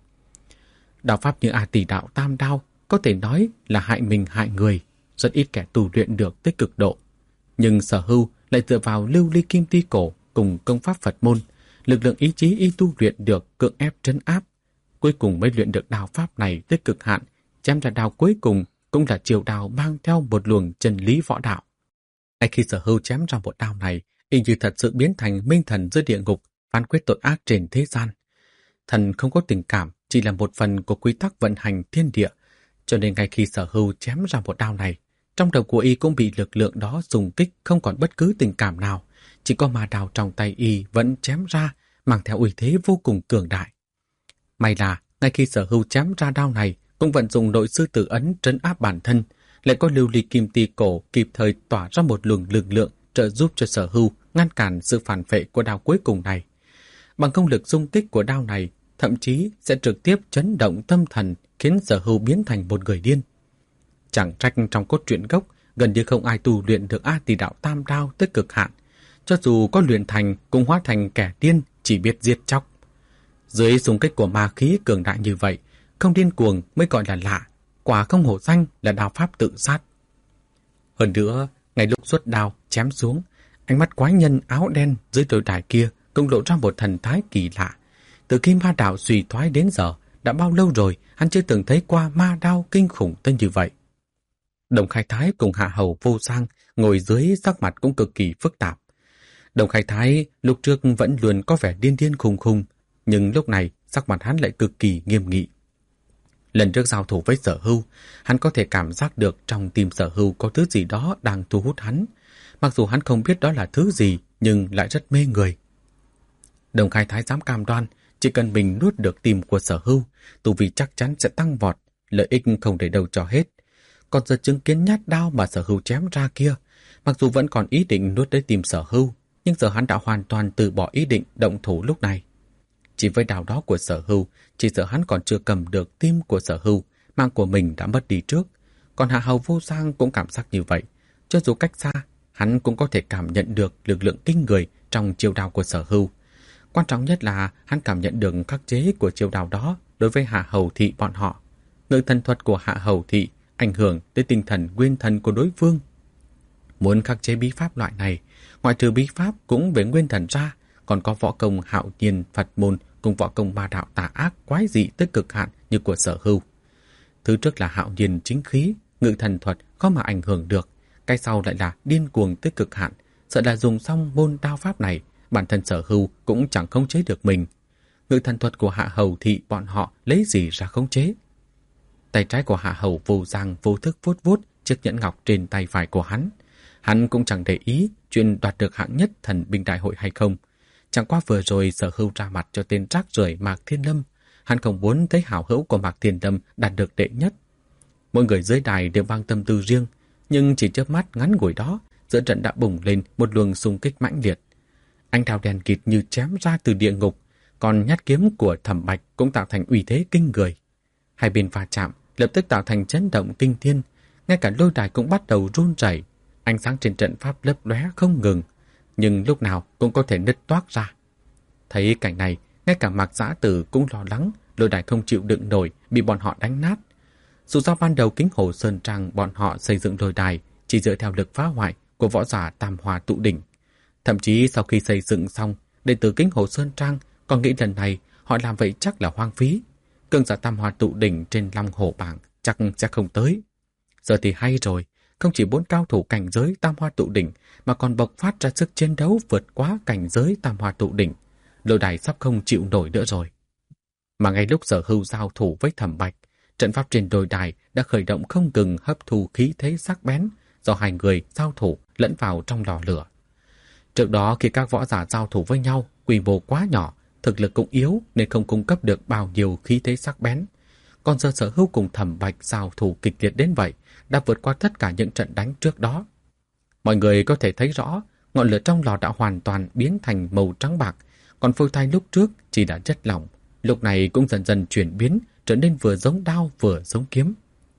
Đạo pháp như A Tỳ đạo tam đao có thể nói là hại mình hại người, rất ít kẻ tu luyện được tới cực độ. Nhưng Sở Hưu lại dựa vào lưu ly kim ti cổ cùng công pháp Phật môn, lực lượng ý chí y tu luyện được cưỡng ép trấn áp, cuối cùng mới luyện được đao pháp này tới cực hạn. Chém ra đao cuối cùng cũng là chiều đao mang theo một luồng chân lý võ đạo. Ngay khi Sở Hưu chém ra một đao này, y như thật sự biến thành minh thần dưới địa ngục, phán quyết tội ác trên thế gian. Thần không có tình cảm, chỉ là một phần của quy tắc vận hành thiên địa, cho nên ngay khi Sở Hưu chém ra một đao này, trong đầu của y cũng bị lực lượng đó dùng kích, không còn bất cứ tình cảm nào. Chỉ có ma đao trong tay y vẫn chém ra, mang theo uy thế vô cùng cường đại. May là, ngay khi Sở Hưu chém ra đao này, cũng vận dụng nội sư tử ấn trấn áp bản thân, lại có lưu ly kim ti cổ kịp thời tỏa ra một luồng lực lượng trợ giúp cho Sở Hưu ngăn cản sự phản phệ của đao cuối cùng này. Bằng công lực xung kích của đao này, thậm chí sẽ trực tiếp chấn động tâm thần, khiến Sở Hưu biến thành một người điên. Chẳng trách trong cốt truyện gốc, gần như không ai tu luyện được A Tỳ đạo tam đao tới cực hạn. Cho dù có luyện thành, cũng hóa thành kẻ điên, chỉ biết giết chóc. Dưới xung kích của ma khí cường đại như vậy, không điên cuồng mới gọi là lạ, quả không hổ danh là đao pháp tự sát. Hơn nữa, ngay lúc xuất đao chém xuống, ánh mắt quái nhân áo đen dưới đôi đài kia cũng lộ ra một thần thái kỳ lạ. Từ khi ma đạo suy thoái đến giờ, đã bao lâu rồi hắn chưa từng thấy qua ma đao kinh khủng tới như vậy. Đồng Khai Thái cùng Hạ Hầu Vô Sang ngồi dưới, sắc mặt cũng cực kỳ phức tạp. Đồng Khai Thái lúc trước vẫn luôn có vẻ điên điên khùng khùng, nhưng lúc này sắc mặt hắn lại cực kỳ nghiêm nghị. Lần trước giao thủ với Sở Hưu, hắn có thể cảm giác được trong tim Sở Hưu có thứ gì đó đang thu hút hắn. Mặc dù hắn không biết đó là thứ gì, nhưng lại rất mê người. Đồng Khai Thái dám cam đoan, chỉ cần mình nuốt được tim của Sở Hưu, tu vi chắc chắn sẽ tăng vọt, lợi ích không để đâu cho hết. Còn giờ chứng kiến nhát đao mà Sở Hưu chém ra kia, mặc dù vẫn còn ý định nuốt lấy tim Sở Hưu, nhưng giờ hắn đã hoàn toàn từ bỏ ý định động thủ lúc này. Chỉ với đao đó của Sở Hưu, chỉ sợ hắn còn chưa cầm được tim của Sở Hưu, mạng của mình đã mất đi trước. Còn Hạ Hầu Vô Sang cũng cảm giác như vậy. Cho dù cách xa, hắn cũng có thể cảm nhận được lực lượng kinh người trong chiêu đao của Sở Hưu. Quan trọng nhất là hắn cảm nhận được khắc chế của chiêu đao đó đối với Hạ Hầu Thị bọn họ. Ngự thần thuật của Hạ Hầu Thị ảnh hưởng tới tinh thần nguyên thần của đối phương. Muốn khắc chế bí pháp loại này, ngoại trừ bí pháp cũng về nguyên thần ra, còn có võ công Hạo Nhiên Phật môn cùng võ công ma đạo tà ác quái dị tới cực hạn như của Sở Hưu. Thứ trước là Hạo Nhiên chính khí, ngự thần thuật có mà ảnh hưởng được, cái sau lại là điên cuồng tới cực hạn, sợ là dùng xong môn đao pháp này, bản thân Sở Hưu cũng chẳng khống chế được mình. Ngự thần thuật của Hạ Hầu Thị bọn họ lấy gì ra khống chế? Tay trái của Hạ Hầu Vô Giang vô thức vuốt vuốt chiếc nhẫn ngọc trên tay phải của hắn. Hắn cũng chẳng để ý chuyện đoạt được hạng nhất thần binh đại hội hay không. Chẳng qua vừa rồi Sở Hưu ra mặt cho tên rác rưởi Mạc Thiên Lâm, hắn không muốn thấy hảo hữu của Mạc Thiên Lâm đạt được đệ nhất. Mỗi người dưới đài đều mang tâm tư riêng, nhưng chỉ chớp mắt ngắn ngủi đó, giữa trận đã bùng lên một luồng xung kích mãnh liệt. Ánh đao đèn kịt như chém ra từ địa ngục, còn nhát kiếm của Thẩm Bạch cũng tạo thành uy thế kinh người. Hai bên va chạm lập tức tạo thành chấn động kinh thiên, ngay cả lôi đài cũng bắt đầu run rẩy, ánh sáng trên trận pháp lấp lóe không ngừng, nhưng lúc nào cũng có thể nứt toác ra. Thấy cảnh này, ngay cả Mạc Dã Tử cũng lo lắng lôi đài không chịu đựng nổi bị bọn họ đánh nát. Dù sao ban đầu Kính Hồ Sơn Trang bọn họ xây dựng lôi đài chỉ dựa theo lực phá hoại của võ giả Tam Hoa Tụ Đỉnh. Thậm chí sau khi xây dựng xong, đệ tử Kính Hồ Sơn Trang còn nghĩ lần này họ làm vậy chắc là hoang phí. Cường giả Tam Hoa Tụ Đỉnh trên Long Hổ bảng chắc sẽ không tới. Giờ thì hay rồi, không chỉ 4 cao thủ cảnh giới Tam Hoa Tụ Đỉnh mà còn bộc phát ra sức chiến đấu vượt quá cảnh giới Tam Hoa Tụ Đỉnh. Lôi đài sắp không chịu nổi nữa rồi. Mà ngay lúc Sở Hưu giao thủ với Thẩm Bạch, trận pháp trên lôi đài đã khởi động không ngừng hấp thu khí thế sắc bén do hai người giao thủ lẫn vào trong lò lửa. Trước đó khi các võ giả giao thủ với nhau, quy mô quá nhỏ, thực lực cũng yếu nên không cung cấp được bao nhiêu khí thế sắc bén. Còn giờ Sở Hưu cùng Thẩm Bạch giao thủ kịch liệt đến vậy, đã vượt qua tất cả những trận đánh trước đó. Mọi người có thể thấy rõ, ngọn lửa trong lò đã hoàn toàn biến thành màu trắng bạc, còn phôi thai lúc trước chỉ đã chất lỏng, lúc này cũng dần dần chuyển biến, trở nên vừa giống đao vừa giống kiếm.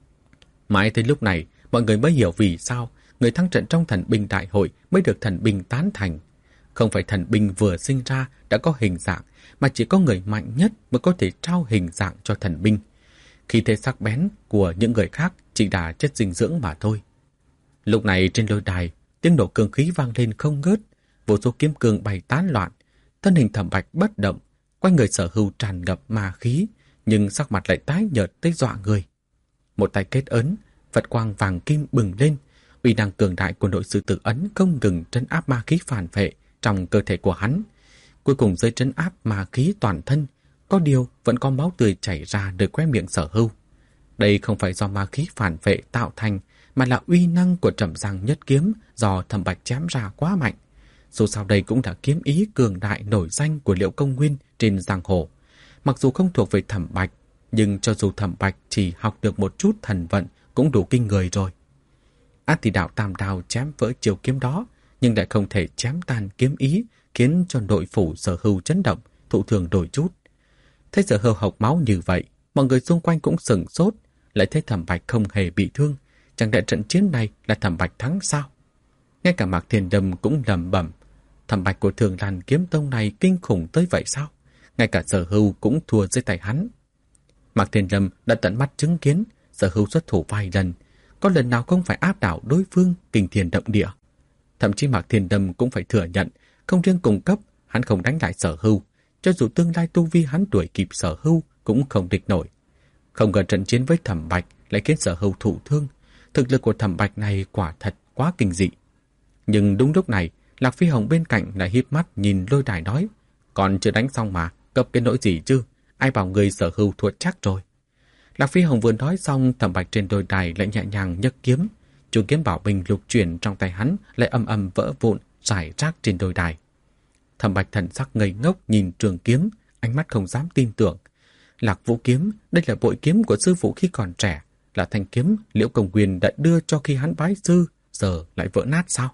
Mãi tới lúc này, mọi người mới hiểu vì sao người thắng trận trong thần binh đại hội mới được thần binh tán thành. Không phải thần binh vừa sinh ra đã có hình dạng, mà chỉ có người mạnh nhất mới có thể trao hình dạng cho thần binh. Khí thế sắc bén của những người khác chỉ là chất dinh dưỡng mà thôi. Lúc này trên lôi đài, tiếng nổ cương khí vang lên không ngớt, vô số kiếm cương bay tán loạn, thân hình Thẩm Bạch bất động, quanh người Sở Hưu tràn ngập ma khí, nhưng sắc mặt lại tái nhợt tới dọa người. Một tay kết ấn, Phật quang vàng kim bừng lên, uy năng cường đại của nội sư tử ấn không ngừng trấn áp ma khí phản phệ trong cơ thể của hắn. Cuối cùng dưới trấn áp ma khí toàn thân, có điều vẫn có máu tươi chảy ra nơi khóe miệng Sở Hưu. Đây không phải do ma khí phản phệ tạo thành, mà là uy năng của Trầm Giang Nhất Kiếm do Thẩm Bạch chém ra quá mạnh. Dù sao đây cũng là kiếm ý cường đại nổi danh của Liễu Công Nguyên trên giang hồ. Mặc dù không thuộc về Thẩm Bạch, nhưng cho dù Thẩm Bạch chỉ học được một chút thần vận cũng đủ kinh người rồi. Át thì đạo Tam Đao chém vỡ chiều kiếm đó, nhưng lại không thể chém tan kiếm ý, khiến cho nội phủ Sở Hưu chấn động, thụ thường đổi chút. Thấy Sở Hưu hộc máu như vậy, mọi người xung quanh cũng sửng sốt, lại thấy Thẩm Bạch không hề bị thương. Chẳng lẽ trận chiến này là Thẩm Bạch thắng sao? Ngay cả Mạc Thiên Đâm cũng lẩm bẩm, Thẩm Bạch của Thường Lan Kiếm Tông này kinh khủng tới vậy sao? Ngay cả Sở Hưu cũng thua dưới tay hắn. Mạc Thiên Lâm đã tận mắt chứng kiến Sở Hưu xuất thủ vài lần, có lần nào không phải áp đảo đối phương kinh thiên động địa. Thậm chí Mạc Thiên Lâm cũng phải thừa nhận, không riêng cùng cấp hắn không đánh lại Sở Hưu, cho dù tương lai tu vi hắn đuổi kịp Sở Hưu cũng không địch nổi. Không ngờ trận chiến với Thẩm Bạch lại khiến Sở Hưu thụ thương. Thực lực của Thẩm Bạch này quả thật quá kinh dị. Nhưng đúng lúc này, Lạc Phi Hồng bên cạnh lại híp mắt nhìn Lôi Đài nói: còn chưa đánh xong mà, cập cái nỗi gì chứ? Ai bảo người Sở Hưu thua chắc rồi. Lạc Phi Hồng vừa nói xong, Thẩm Bạch trên đôi đài lại nhẹ nhàng nhấc kiếm. Trường kiếm bảo bình lục chuyển trong tay hắn lại âm âm vỡ vụn, rải rác trên đôi đài. Thẩm Bạch thần sắc ngây ngốc nhìn trường kiếm, ánh mắt không dám tin tưởng. Lạc Vũ kiếm, đây là bội kiếm của sư phụ khi còn trẻ, là thanh kiếm Liễu Công Nguyên đã đưa cho khi hắn bái sư, giờ lại vỡ nát sao?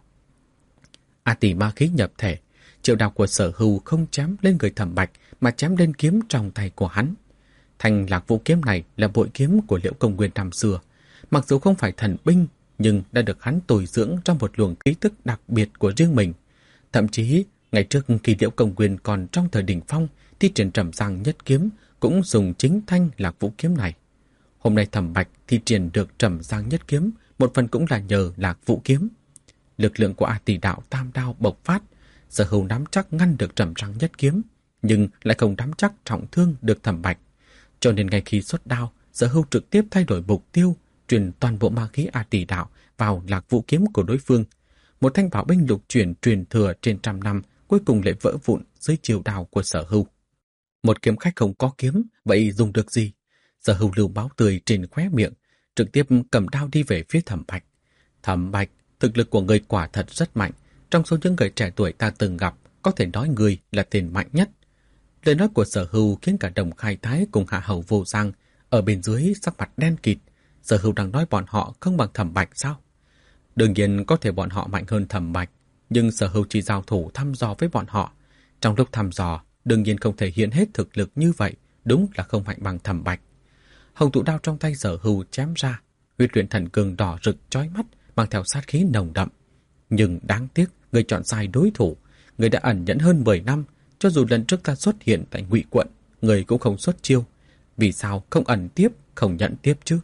A tỷ ma khí nhập thể, triệu đao của Sở Hưu không chém lên người Thẩm Bạch mà chém lên kiếm trong tay của hắn. Thanh Lạc Vũ kiếm này là bội kiếm của Liễu Công Nguyên năm xưa, mặc dù không phải thần binh nhưng đã được hắn tồi dưỡng trong một luồng khí tức đặc biệt của riêng mình. Thậm chí, ngày trước khi Liễu Công Nguyên còn trong thời đỉnh phong, thi triển Trầm Giang Nhất kiếm cũng dùng chính thanh Lạc Vũ kiếm này. Hôm nay Thẩm Bạch thi triển được Trầm Giang Nhất kiếm, một phần cũng là nhờ Lạc Vũ kiếm. Lực lượng của A Tỷ đạo tam đao bộc phát, Sở Hưu nắm chắc ngăn được Trầm Giang Nhất kiếm, nhưng lại không nắm chắc trọng thương được Thẩm Bạch. Cho nên ngay khi xuất đao, Sở Hưu trực tiếp thay đổi mục tiêu, truyền toàn bộ ma khí A Tỷ đạo vào Lạc Vũ kiếm của đối phương. Một thanh bảo binh lục chuyển truyền thừa trên trăm năm cuối cùng lại vỡ vụn dưới chiều đao của Sở Hưu. Một kiếm khách không có kiếm, vậy dùng được gì? Sở Hưu lưu máu tươi trên khóe miệng, trực tiếp cầm đao đi về phía Thẩm Bạch. Thẩm Bạch, thực lực của người quả thật rất mạnh. Trong số những người trẻ tuổi ta từng gặp, có thể nói người là tên mạnh nhất. Lời nói của Sở Hưu khiến cả Đồng Khai Thái cùng Hạ Hầu Vô Giang ở bên dưới sắc mặt đen kịt. Sở Hưu đang nói bọn họ không bằng Thẩm Bạch sao? Đương nhiên có thể bọn họ mạnh hơn Thẩm Bạch, nhưng Sở Hưu chỉ giao thủ thăm dò với bọn họ. Trong lúc thăm dò, đương nhiên không thể hiện hết thực lực như vậy, đúng là không mạnh bằng Thẩm Bạch. Hồng tụ đao trong tay Sở Hưu chém ra, huyết luyện thần cường đỏ rực chói mắt, mang theo sát khí nồng đậm. Nhưng đáng tiếc, người chọn sai đối thủ. Người đã ẩn nhẫn hơn 10 năm, cho dù lần trước ta xuất hiện tại Ngụy quận, người cũng không xuất chiêu. Vì sao không ẩn tiếp, không nhận tiếp chứ?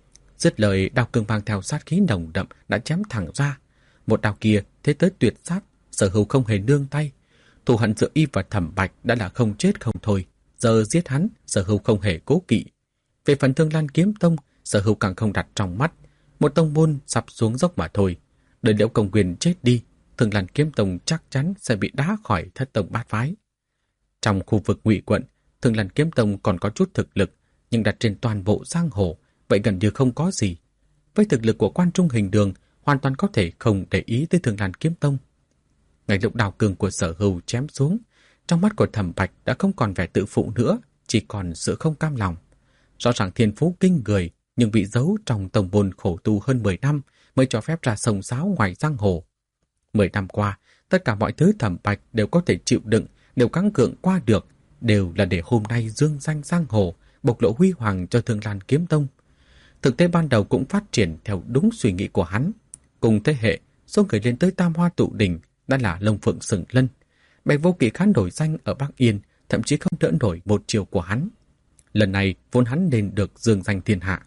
Dứt lời, đao cương mang theo sát khí nồng đậm đã chém thẳng ra. Một đao kia thế tới tuyệt sát, Sở Hưu không hề nương tay. Thù hận giữa y và Thẩm Bạch đã là không chết không thôi, giờ giết hắn, Sở Hưu không hề cố kỵ. Về phần Thương Lan Kiếm Tông, Sở Hưu càng không đặt trong mắt. Một tông môn sắp xuống dốc mà thôi. Đợi Liễu Công Nguyên chết đi, Thương Lan Kiếm Tông chắc chắn sẽ bị đá khỏi thất tông bát phái. Trong khu vực Ngụy quận, Thương Lan Kiếm Tông còn có chút thực lực, nhưng đặt trên toàn bộ giang hồ, vậy gần như không có gì. Với thực lực của Quan Trung Hình Đường, hoàn toàn có thể không để ý tới Thương Lan Kiếm Tông. Ngay lúc đao cường của Sở Hưu chém xuống, trong mắt của Thẩm Bạch đã không còn vẻ tự phụ nữa, chỉ còn sự không cam lòng. Rõ ràng thiên phú kinh người, nhưng bị giấu trong tông môn khổ tu hơn 10 năm mới cho phép ra sông sáo ngoài giang hồ. 10 năm qua, tất cả mọi thứ Thẩm Bạch đều có thể chịu đựng, đều gắng gượng qua được, đều là để hôm nay dương danh giang hồ, bộc lộ huy hoàng cho Thương Lan Kiếm Tông. Thực tế ban đầu cũng phát triển theo đúng suy nghĩ của hắn. Cùng thế hệ, số người lên tới Tam Hoa Tụ Đỉnh đã là Long Phượng Sừng Lân. Bạch Vô Kỵ khán nổi danh ở Bắc Yên, thậm chí không đỡ nổi một chiều của hắn. Lần này vốn hắn nên được dương danh thiên hạ.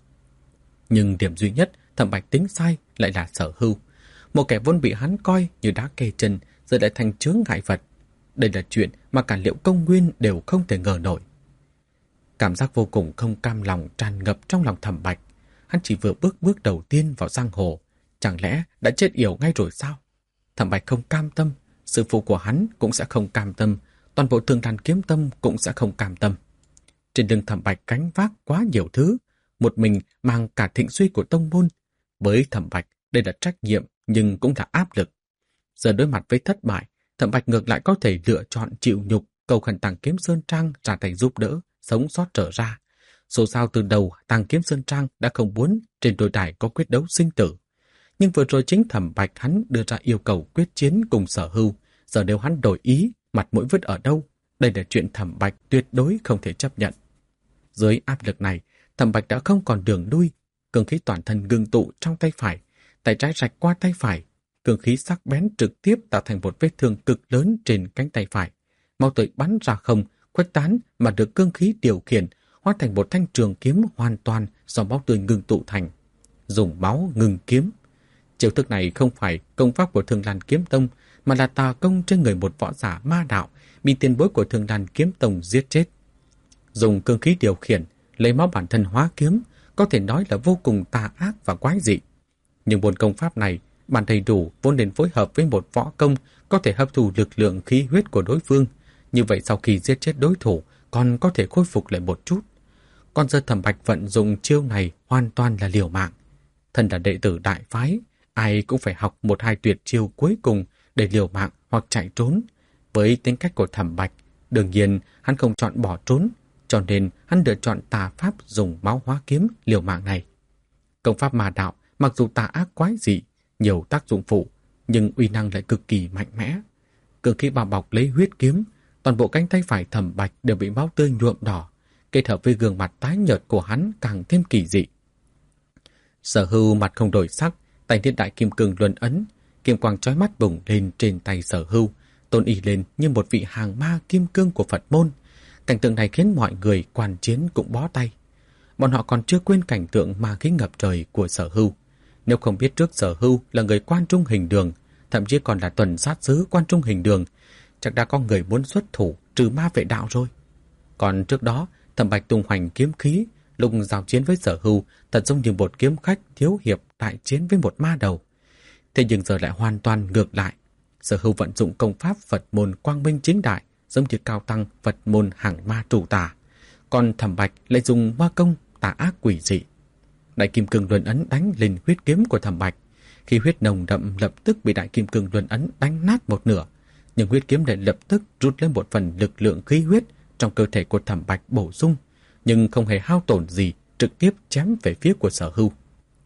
Nhưng điểm duy nhất Thẩm Bạch tính sai lại là Sở Hưu. Một kẻ vốn bị hắn coi như đá kê chân, giờ lại thành chướng ngại vật. Đây là chuyện mà cả Liễu Công Nguyên đều không thể ngờ nổi. Cảm giác vô cùng không cam lòng tràn ngập trong lòng Thẩm Bạch. Hắn chỉ vừa bước đầu tiên vào giang hồ, chẳng lẽ đã chết yểu ngay rồi sao? Thẩm Bạch không cam tâm, sư phụ của hắn cũng sẽ không cam tâm, toàn bộ Thương Lan Kiếm Tông cũng sẽ không cam tâm. Trên lưng Thẩm Bạch gánh vác quá nhiều thứ, một mình mang cả thịnh suy của tông môn. Với Thẩm Bạch, đây là trách nhiệm nhưng cũng là áp lực. Giờ đối mặt với thất bại, Thẩm Bạch ngược lại có thể lựa chọn chịu nhục, cầu khẩn Tàng Kiếm Sơn Trang ra tay giúp đỡ, sống sót trở ra. Dù sao từ đầu Tàng Kiếm Sơn Trang đã không muốn trên đôi đài có quyết đấu sinh tử. Nhưng vừa rồi chính Thẩm Bạch hắn đưa ra yêu cầu quyết chiến cùng Sở Hưu, giờ nếu hắn đổi ý, mặt mũi vứt ở đâu? Đây là chuyện Thẩm Bạch tuyệt đối không thể chấp nhận. Dưới áp lực này, Thẩm Bạch đã không còn đường lui, cương khí toàn thân ngưng tụ trong tay phải, tay trái rạch qua tay phải, cương khí sắc bén trực tiếp tạo thành một vết thương cực lớn trên cánh tay phải. Máu tươi bắn ra không, khuếch tán mà được cương khí điều khiển, hóa thành một thanh trường kiếm hoàn toàn do máu tươi ngưng tụ thành. Dùng máu ngừng kiếm. Chiêu thức này không phải công pháp của Thương Lan Kiếm Tông, mà là tà công trên người một võ giả ma đạo bị tiền bối của Thương Đàn Kiếm Tông giết chết. Dùng cương khí điều khiển, lấy máu bản thân hóa kiếm, có thể nói là vô cùng tà ác và quái dị. Nhưng môn công pháp này, bản đầy đủ vốn nên phối hợp với một võ công có thể hấp thụ lực lượng khí huyết của đối phương. Như vậy sau khi giết chết đối thủ, còn có thể khôi phục lại một chút. Còn giờ Thẩm Bạch vận dụng chiêu này hoàn toàn là liều mạng. Thân là đệ tử đại phái, ai cũng phải học một hai tuyệt chiêu cuối cùng để liều mạng hoặc chạy trốn. Với tính cách của Thẩm Bạch, đương nhiên hắn không chọn bỏ trốn, cho nên hắn lựa chọn tà pháp dùng máu hóa kiếm liều mạng này. Công pháp ma đạo mặc dù tà ác quái dị, nhiều tác dụng phụ, nhưng uy năng lại cực kỳ mạnh mẽ. Cương khí bao bọc lấy huyết kiếm, toàn bộ cánh tay phải Thẩm Bạch đều bị máu tươi nhuộm đỏ, kết hợp với gương mặt tái nhợt của hắn càng thêm kỳ dị. Sở Hưu mặt không đổi sắc, tay niết đại kim cương luân ấn, kim quang chói mắt bùng lên trên tay Sở Hưu, tôn y lên như một vị hàng ma kim cương của Phật môn. Cảnh tượng này khiến mọi người quan chiến cũng bó tay. Bọn họ còn chưa quên cảnh tượng ma khí ngập trời của Sở Hưu. Nếu không biết trước Sở Hưu là người quan trung hình đường, thậm chí còn là tuần sát sứ quan trung hình đường, chắc đã có người muốn xuất thủ trừ ma vệ đạo rồi. Còn trước đó, Thẩm Bạch tung hoành kiếm khí, lúc giao chiến với Sở Hưu thật giống như một kiếm khách thiếu hiệp đại chiến với một ma đầu. Thế nhưng giờ lại hoàn toàn ngược lại. Sở Hưu vận dụng công pháp Phật môn quang minh chính đại, giống như cao tăng Phật môn hàng ma trù tà. Còn Thẩm Bạch lại dùng ma công tà ác quỷ dị. Đại kim cương luân ấn đánh lên huyết kiếm của Thẩm Bạch. Khi huyết nồng đậm lập tức bị đại kim cương luân ấn đánh nát một nửa, nhưng huyết kiếm lại lập tức rút lên một phần lực lượng khí huyết trong cơ thể của Thẩm Bạch bổ sung, nhưng không hề hao tổn gì, trực tiếp chém về phía của Sở Hưu.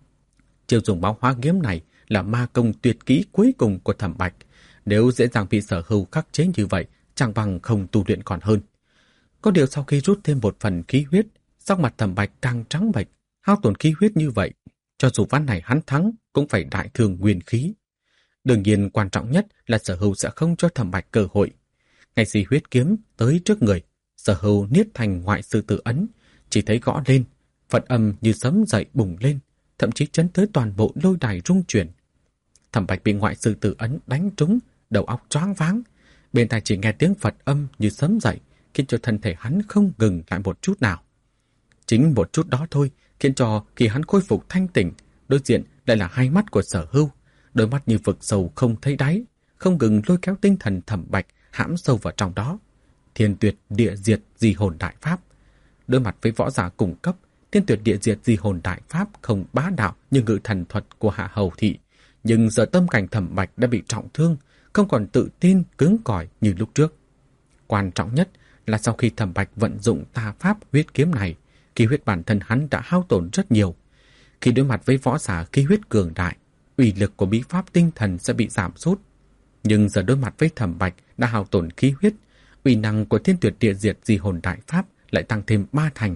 Chiêu dùng máu hóa kiếm này là ma công tuyệt kỹ cuối cùng của Thẩm Bạch. Nếu dễ dàng bị Sở Hưu khắc chế như vậy, chẳng bằng không tu luyện còn hơn. Có điều sau khi rút thêm một phần khí huyết, sắc mặt Thẩm Bạch càng trắng bệch, hao tổn khí huyết như vậy, cho dù ván này hắn thắng cũng phải đại thương nguyên khí. Đương nhiên quan trọng nhất là Sở Hưu sẽ không cho Thẩm Bạch cơ hội. Ngay khi huyết kiếm tới trước người, Sở Hưu niết thành ngoại sư tử ấn, chỉ thấy gõ lên, Phật âm như sấm dậy bùng lên, thậm chí chấn tới toàn bộ lôi đài rung chuyển. Thẩm Bạch bị ngoại sư tử ấn đánh trúng, đầu óc choáng váng, bên tai chỉ nghe tiếng Phật âm như sấm dậy, khiến cho thân thể hắn không ngừng lại một chút nào. Chính một chút đó thôi khiến cho khi hắn khôi phục thanh tỉnh, đối diện lại là hai mắt của Sở Hưu, đôi mắt như vực sâu không thấy đáy, không ngừng lôi kéo tinh thần Thẩm Bạch hãm sâu vào trong đó. Thiên tuyệt địa diệt di hồn đại pháp. Đối mặt với võ giả cùng cấp, thiên tuyệt địa diệt di hồn đại pháp không bá đạo như ngự thần thuật của Hạ Hầu Thị, nhưng giờ tâm cảnh Thẩm Bạch đã bị trọng thương, không còn tự tin cứng cỏi như lúc trước. Quan trọng nhất là sau khi Thẩm Bạch vận dụng tà pháp huyết kiếm này, khí huyết bản thân hắn đã hao tổn rất nhiều. Khi đối mặt với võ giả khí huyết cường đại, uy lực của bí pháp tinh thần sẽ bị giảm sút. Nhưng giờ đối mặt với Thẩm Bạch đã hao tổn khí huyết, uy năng của thiên tuyệt địa diệt di hồn đại pháp lại tăng thêm 3 thành.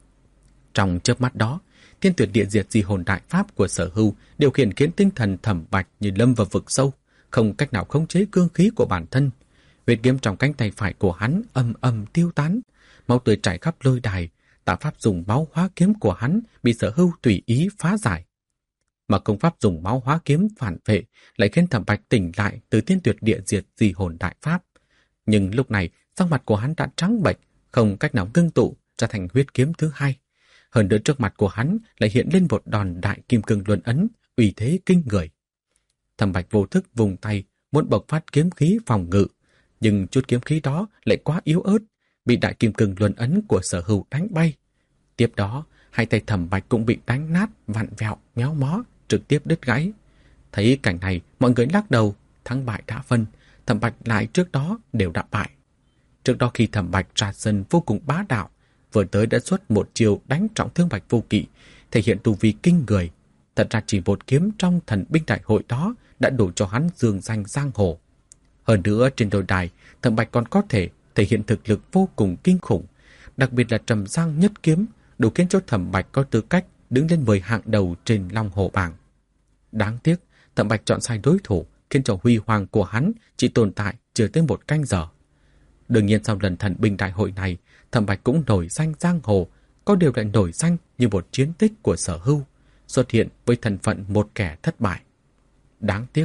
Trong chớp mắt đó, thiên tuyệt địa diệt di hồn đại pháp của Sở Hưu điều khiển khiến tinh thần Thẩm Bạch như lâm vào vực sâu, không cách nào khống chế cương khí của bản thân. Huyết kiếm trong cánh tay phải của hắn ầm ầm tiêu tán, máu tươi chảy khắp lôi đài, tà pháp dùng máu hóa kiếm của hắn bị Sở Hưu tùy ý phá giải. Mà công pháp dùng máu hóa kiếm phản vệ lại khiến Thẩm Bạch tỉnh lại từ thiên tuyệt địa diệt di hồn đại pháp. Nhưng lúc này, sắc mặt của hắn đã trắng bệch, không cách nào ngưng tụ ra thành huyết kiếm thứ hai. Hơn nữa trước mặt của hắn lại hiện lên một đòn đại kim cương luân ấn, uy thế kinh người. Thẩm Bạch vô thức vùng tay, muốn bộc phát kiếm khí phòng ngự, nhưng chút kiếm khí đó lại quá yếu ớt, bị đại kim cương luân ấn của Sở Hưu đánh bay. Tiếp đó, hai tay Thẩm Bạch cũng bị đánh nát, vặn vẹo, méo mó, trực tiếp đứt gãy. Thấy cảnh này, mọi người lắc đầu, thắng bại đã phân, Thẩm Bạch lại trước đó đều đã bại. Trước đó khi Thẩm Bạch ra sân vô cùng bá đạo, vừa tới đã xuất một chiều đánh trọng thương Bạch Vô Kỵ, thể hiện tu vi kinh người. Thật ra chỉ một kiếm trong thần binh đại hội đó đã đủ cho hắn dương danh giang hồ. Hơn nữa trên đôi đài, Thẩm Bạch còn có thể thể hiện thực lực vô cùng kinh khủng, đặc biệt là trầm giang nhất kiếm, đủ khiến cho Thẩm Bạch có tư cách đứng lên 10 hạng đầu trên Long Hồ bảng. Đáng tiếc, Thẩm Bạch chọn sai đối thủ, khiến cho huy hoàng của hắn chỉ tồn tại chưa tới 1 canh giờ. Đương nhiên sau lần thần binh đại hội này, Thẩm Bạch cũng nổi danh giang hồ, có điều lại nổi danh như một chiến tích của Sở Hưu, xuất hiện với thân phận một kẻ thất bại. Đáng tiếc,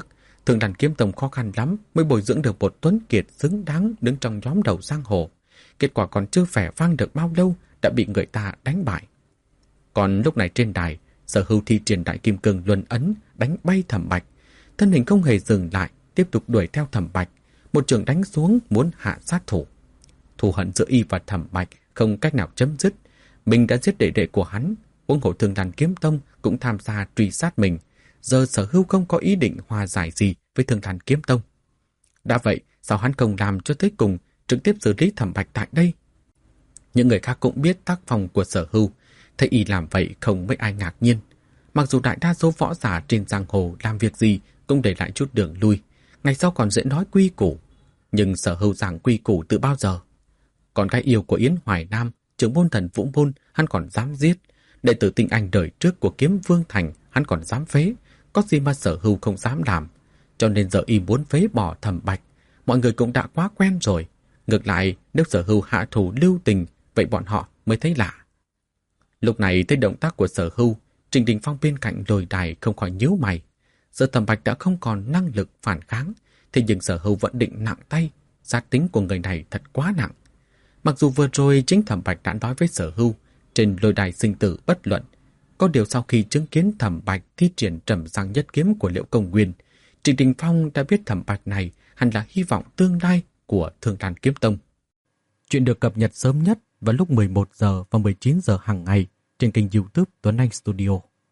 Thường đàn kiếm tông khó khăn lắm mới bồi dưỡng được một tuấn kiệt xứng đáng đứng trong nhóm đầu giang hồ. Kết quả còn chưa vẻ vang được bao lâu đã bị người ta đánh bại. Còn lúc này trên đài, Sở Hưu thi triển đại kim cương luân ấn đánh bay Thẩm Bạch. Thân hình không hề dừng lại, tiếp tục đuổi theo Thẩm Bạch. Một trường đánh xuống muốn hạ sát thủ. Thù hận giữa y và Thẩm Bạch không cách nào chấm dứt. Mình đã giết đệ đệ của hắn, huống hộ Thường đàn kiếm tông cũng tham gia truy sát mình. Giờ Sở Hưu không có ý định hòa giải gì với Thường đàn kiếm tông. Đã vậy, sao hắn không làm cho tới cùng, trực tiếp xử lý Thẩm Bạch tại đây? Những người khác cũng biết tác phong của Sở Hưu, thấy y làm vậy không mấy ai ngạc nhiên. Mặc dù đại đa số võ giả trên giang hồ làm việc gì cũng để lại chút đường lui, ngày sau còn dễ nói quy củ. Nhưng Sở Hưu giảng quy củ từ bao giờ? Còn cái yêu của Yến Hoài Nam, trưởng môn thần Vũ Môn, hắn còn dám giết. Đệ tử tinh anh đời trước của Kiếm Vương Thành, hắn còn dám phế. Có gì mà Sở Hưu không dám làm. Cho nên giờ y muốn phế bỏ Thẩm Bạch. Mọi người cũng đã quá quen rồi. Ngược lại, nếu Sở Hưu hạ thủ lưu tình, vậy bọn họ mới thấy lạ. Lúc này thấy động tác của Sở Hưu, Trình Đình Phong bên cạnh lồi đài không khỏi nhíu mày. Giờ Thẩm Bạch đã không còn năng lực phản kháng, thế nhưng Sở Hưu vẫn định nặng tay. Sát tính của người này thật quá nặng. Mặc dù vừa rồi chính Thẩm Bạch đã nói với Sở Hưu trên lôi đài sinh tử bất luận, có điều sau khi chứng kiến Thẩm Bạch thi triển trầm giang nhất kiếm của Liễu Công Nguyên, Trình Đình Phong đã biết Thẩm Bạch này hẳn là hy vọng tương lai của Thương Đàn Kiếm Tông. Chuyện được cập nhật sớm nhất vào lúc 11 giờ và 19 giờ hàng ngày trên kênh YouTube Tuấn Anh Studio.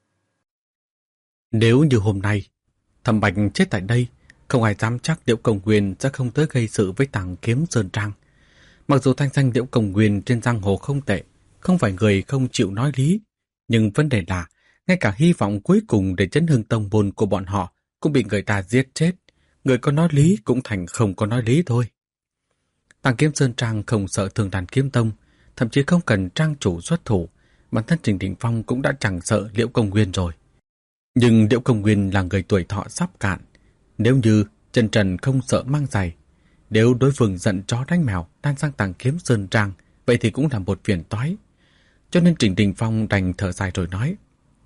Nếu như hôm nay Thẩm Bạch chết tại đây, không ai dám chắc Liễu Công Nguyên sẽ không tới gây sự với Tàng Kiếm Sơn Trang. Mặc dù thanh danh Liễu Công Nguyên trên giang hồ không tệ, không phải người không chịu nói lý, nhưng vấn đề là ngay cả hy vọng cuối cùng để chấn hưng tông môn của bọn họ cũng bị người ta giết chết. Người có nói lý cũng thành không có nói lý thôi. Tàng Kiếm Sơn Trang không sợ Thường Đàn Kiếm Tông, thậm chí không cần trang chủ xuất thủ, bản thân Trình Đình Phong cũng đã chẳng sợ Liễu Công Nguyên rồi. Nhưng Liễu Công Nguyên là người tuổi thọ sắp cạn, nếu như chân trần không sợ mang giày, nếu đối phương giận chó đánh mèo đang sang Tàng Kiếm Sơn Trang, vậy thì cũng là một phiền toái. Cho nên Trình Đình Phong đành thở dài rồi nói: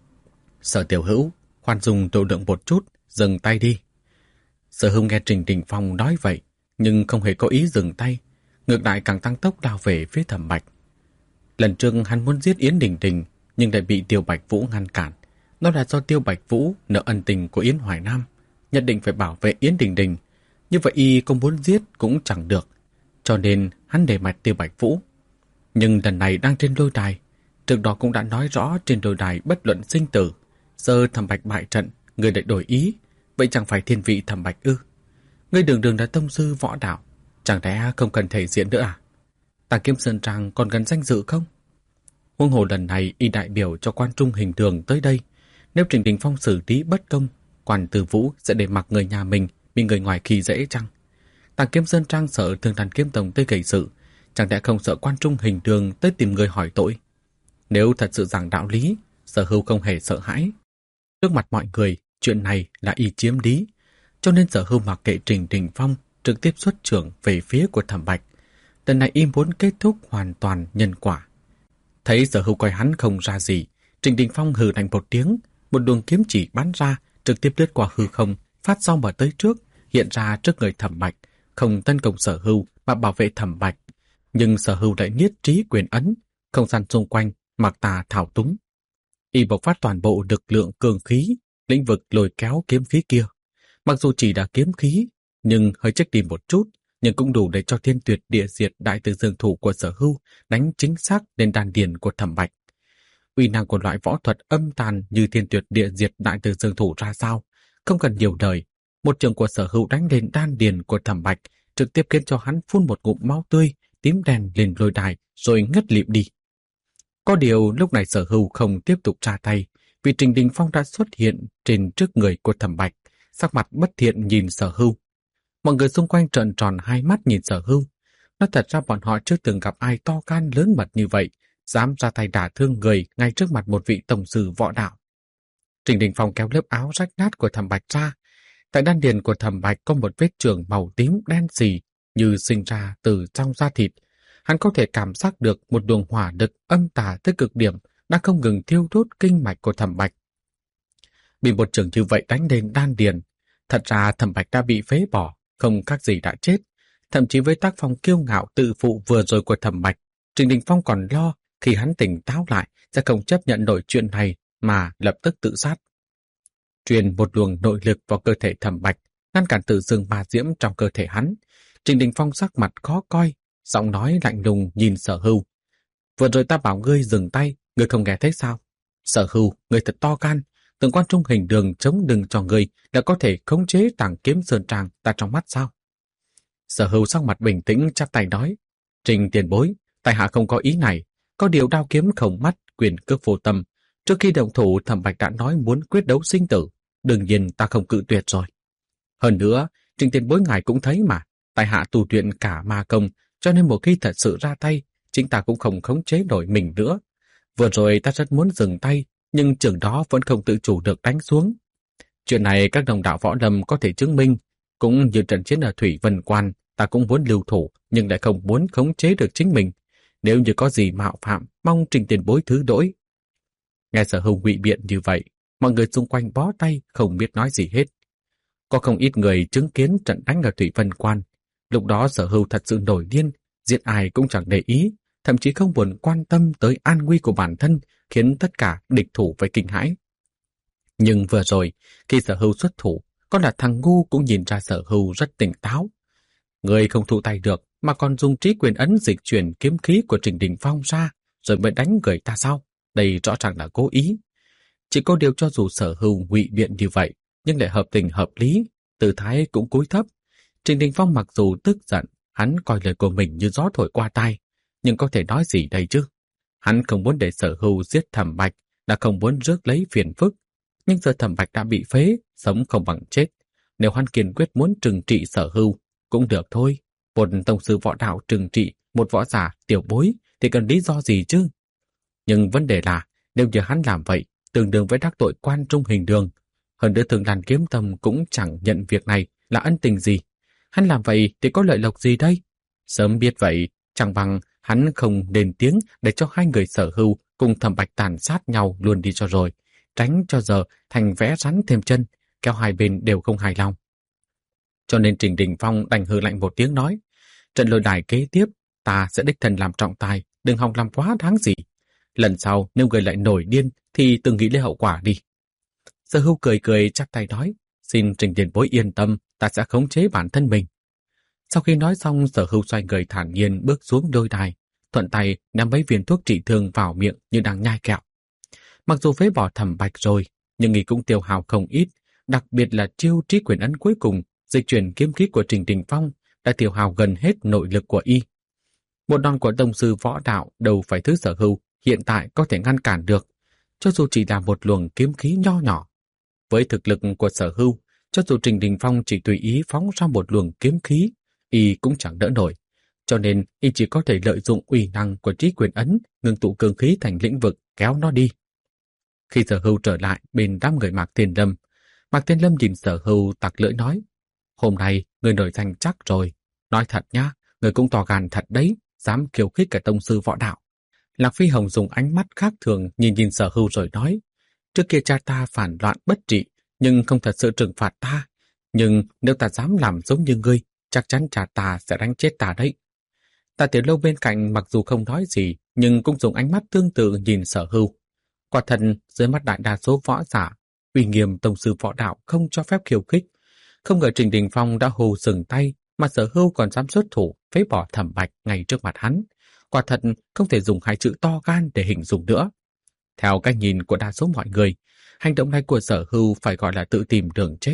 Sở tiểu hữu, khoan dùng độ lượng một chút, dừng tay đi. Sở Hưu nghe Trình Đình Phong nói vậy, nhưng không hề có ý dừng tay, ngược lại càng tăng tốc lao về phía Thẩm Bạch. Lần trước hắn muốn giết Yến Đình Đình, nhưng lại bị Tiêu Bạch Vũ ngăn cản. Nó là do Tiêu Bạch Vũ nợ ân tình của Yến Hoài Nam, nhất định phải bảo vệ Yến Đình Đình. Như vậy y không muốn giết cũng chẳng được, cho nên hắn để mặt Tiêu Bạch Vũ. Nhưng lần này đang trên lôi đài, trước đó cũng đã nói rõ trên lôi đài bất luận sinh tử. Giờ Thẩm Bạch bại trận, người lại đổi ý, vậy chẳng phải thiên vị Thẩm Bạch ư? Ngươi đường đường là tông sư võ đạo, chẳng lẽ không cần thể diện nữa à? Tàng Kiếm Sơn Trang còn gần danh dự không? Huống hồ lần này y đại biểu cho quan trung hình đường tới đây, nếu Trình Đình Phong xử lý bất công, quan Từ Vũ sẽ để mặc người nhà mình bị người ngoài khi dễ chăng? Tàng Kiếm Sơn Trang sợ Thương Đàn Kiếm Tông tới gây sự, chẳng lẽ không sợ quan trung hình đường tới tìm người hỏi tội? Nếu thật sự giảng đạo lý, Sở Hưu không hề sợ hãi. Trước mặt mọi người, chuyện này là y chiếm lý, cho nên Sở Hưu mặc kệ Trình Đình Phong trực tiếp xuất trưởng về phía của Thẩm Bạch. Lần này y muốn kết thúc hoàn toàn nhân quả. Thấy Sở Hưu coi hắn không ra gì, Trình Đình Phong hừ lạnh một tiếng, một luồng kiếm chỉ bắn ra, trực tiếp lướt qua hư không, phát sau mà tới trước, hiện ra trước người Thẩm Bạch, không tấn công Sở Hưu mà bảo vệ Thẩm Bạch. Nhưng Sở Hưu lại niết trí quyền ấn, không gian xung quanh mặc tà thảo túng. Y bộc phát toàn bộ lực lượng cường khí, lĩnh vực lôi kéo kiếm khí kia. Mặc dù chỉ là kiếm khí, nhưng hơi check đi một chút, nhưng cũng đủ để cho Thiên Tuyệt Địa Diệt Đại Từ Dương Thủ của Sở Hưu đánh chính xác lên đan điền của Thẩm Bạch. Uy năng của loại võ thuật âm tàn như Thiên Tuyệt Địa Diệt Đại Từ Dương Thủ ra sao, không cần nhiều lời, một trường của Sở Hưu đánh lên đan điền của Thẩm Bạch, trực tiếp khiến cho hắn phun một ngụm máu tươi, tím đen lên lôi đài rồi ngất lịm đi. Có điều lúc này Sở Hưu không tiếp tục ra tay, vì Trình Đình Phong đã xuất hiện trên trước người của Thẩm Bạch, sắc mặt bất thiện nhìn Sở Hưu. Mọi người xung quanh trợn tròn hai mắt nhìn Sở Hưu. Nói thật ra bọn họ chưa từng gặp ai to gan lớn mật như vậy, dám ra tay đả thương người ngay trước mặt một vị tổng sư võ đạo. Trình Đình Phong kéo lớp áo rách nát của Thẩm Bạch ra. Tại đan điền của Thẩm Bạch có một vết chưởng màu tím đen xì như sinh ra từ trong da thịt. Hắn có thể cảm giác được một luồng hỏa lực âm tà tới cực điểm đang không ngừng thiêu đốt kinh mạch của Thẩm Bạch. Bị một chưởng như vậy đánh lên đan điền, Thật ra Thẩm Bạch đã bị phế bỏ, không khác gì đã chết. Thậm chí với tác phong kiêu ngạo tự phụ vừa rồi của Thẩm Bạch, Trình Đình Phong còn lo khi hắn tỉnh táo lại sẽ không chấp nhận nổi chuyện này mà lập tức tự sát. Truyền một luồng nội lực vào cơ thể Thẩm Bạch, ngăn cản tự dưng ma diễm trong cơ thể hắn. Trình Đình Phong sắc mặt khó coi, giọng nói lạnh lùng nhìn Sở Hưu. Vừa rồi ta bảo ngươi dừng tay, ngươi không nghe thấy sao? Sở Hưu, ngươi thật to gan, từng quan trung hình đường chống đừng cho ngươi đã có thể khống chế Tàng Kiếm Sơn Trang ta trong mắt sao? Sở Hưu sắc mặt bình tĩnh chắp tay nói, Trình tiền bối, tại hạ không có ý này, có điều đao kiếm không mắt, quyền cước vô tâm. Trước khi động thủ, Thẩm Bạch đã nói muốn quyết đấu sinh tử, đương nhiên ta không cự tuyệt rồi. Hơn nữa, Trình tiền bối ngài cũng thấy mà, tại hạ tu luyện cả ma công, cho nên một khi thật sự ra tay, chính ta cũng không khống chế nổi mình nữa. Vừa rồi ta rất muốn dừng tay, nhưng trường đó vẫn không tự chủ được đánh xuống. Chuyện này các đồng đạo võ lâm có thể chứng minh, cũng như trận chiến ở Thủy Vân Quan, ta cũng muốn lưu thủ, nhưng lại không muốn khống chế được chính mình. Nếu như có gì mạo phạm, mong Trình tiền bối thứ lỗi. Nghe Sở Hưu ngụy biện như vậy, mọi người xung quanh bó tay không biết nói gì hết. Có không ít người chứng kiến trận đánh ở Thủy Vân Quan. Lúc đó Sở Hưu thật sự nổi điên, giết ai cũng chẳng để ý, thậm chí không buồn quan tâm tới an nguy của bản thân, khiến tất cả địch thủ phải kinh hãi. Nhưng vừa rồi, khi Sở Hưu xuất thủ, con là thằng ngu cũng nhìn ra Sở Hưu rất tỉnh táo. Người không thụ tay được mà còn dùng trí quyền ấn dịch chuyển kiếm khí của Trình Đình Phong ra rồi mới đánh người ta sao? Đây rõ ràng là cố ý. Chỉ có điều cho dù Sở Hưu ngụy biện như vậy, nhưng lại hợp tình hợp lý, tư thái cũng cúi thấp. Trình Đình Phong mặc dù tức giận, hắn coi lời của mình như gió thổi qua tai, nhưng có thể nói gì đây chứ? Hắn không muốn để Sở Hưu giết Thẩm Bạch, đã không muốn rước lấy phiền phức. Nhưng giờ Thẩm Bạch đã bị phế, sống không bằng chết. Nếu hắn kiên quyết muốn trừng trị Sở Hưu, cũng được thôi. Một tông sư võ đạo trừng trị một võ giả tiểu bối thì cần lý do gì chứ? Nhưng vấn đề là, nếu như hắn làm vậy, tương đương với đắc tội quan trung hình đường. Hơn nữa Thường Lan Kiếm Tâm cũng chẳng nhận việc này là ân tình gì. Hắn làm vậy thì có lợi lộc gì đây? Sớm biết vậy, chẳng bằng hắn không lên tiếng để cho hai người Sở Hưu cùng Thẩm Bạch tàn sát nhau luôn đi cho rồi, tránh cho giờ thành vẽ rắn thêm chân, kéo hai bên đều không hài lòng. Cho nên Trình Đình Phong đành hừ lạnh một tiếng nói, trận lôi đài kế tiếp, ta sẽ đích thân làm trọng tài, đừng hòng làm quá đáng gì. Lần sau nếu người lại nổi điên thì từng nghĩ lấy hậu quả đi. Sở Hưu cười cười chắp tay nói, xin Trình tiền bối yên tâm, ta sẽ khống chế bản thân mình. Sau khi nói xong, Sở Hưu xoay người thản nhiên bước xuống đôi đài, thuận tay ném mấy viên thuốc trị thương vào miệng như đang nhai kẹo. Mặc dù phế bỏ Thẩm Bạch rồi, nhưng y cũng tiêu hao không ít, đặc biệt là chiêu trí quyền ấn cuối cùng, dịch chuyển kiếm khí của Trình Đình Phong đã tiêu hao gần hết nội lực của y. Một đòn của tông sư võ đạo đâu phải thứ Sở Hưu hiện tại có thể ngăn cản được, cho dù chỉ là một luồng kiếm khí nho nhỏ. Với thực lực của Sở Hưu, cho dù Trình Đình Phong chỉ tùy ý phóng ra một luồng kiếm khí, y cũng chẳng đỡ nổi. Cho nên y chỉ có thể lợi dụng uy năng của trí quyền ấn, ngưng tụ cường khí thành lĩnh vực kéo nó đi. Khi Sở Hưu trở lại bên đám người Mạc Thiên Lâm, Mạc Thiên Lâm nhìn Sở Hưu tặc lưỡi nói, hôm nay người nổi danh chắc rồi. Nói thật nhá, người cũng to gan thật đấy, dám khiêu khích cả tông sư võ đạo. Lạc Phi Hồng dùng ánh mắt khác thường nhìn Sở Hưu rồi nói, trước kia cha ta phản loạn bất trị, nhưng không thật sự trừng phạt ta. Nhưng nếu ta dám làm giống như ngươi, chắc chắn cha ta sẽ đánh chết ta đấy. Tạ Tiểu Lâu bên cạnh mặc dù không nói gì, nhưng cũng dùng ánh mắt tương tự nhìn Sở Hưu. Quả thật, dưới mắt đại đa số võ giả, uy nghiêm tông sư võ đạo không cho phép khiêu khích. Không ngờ Trình Đình Phong đã hù dừng tay, mà Sở Hưu còn dám xuất thủ phế bỏ Thẩm Bạch ngay trước mặt hắn. Quả thật không thể dùng hai chữ to gan để hình dung nữa. Theo cách nhìn của đa số mọi người, hành động này của Sở Hưu phải gọi là tự tìm đường chết.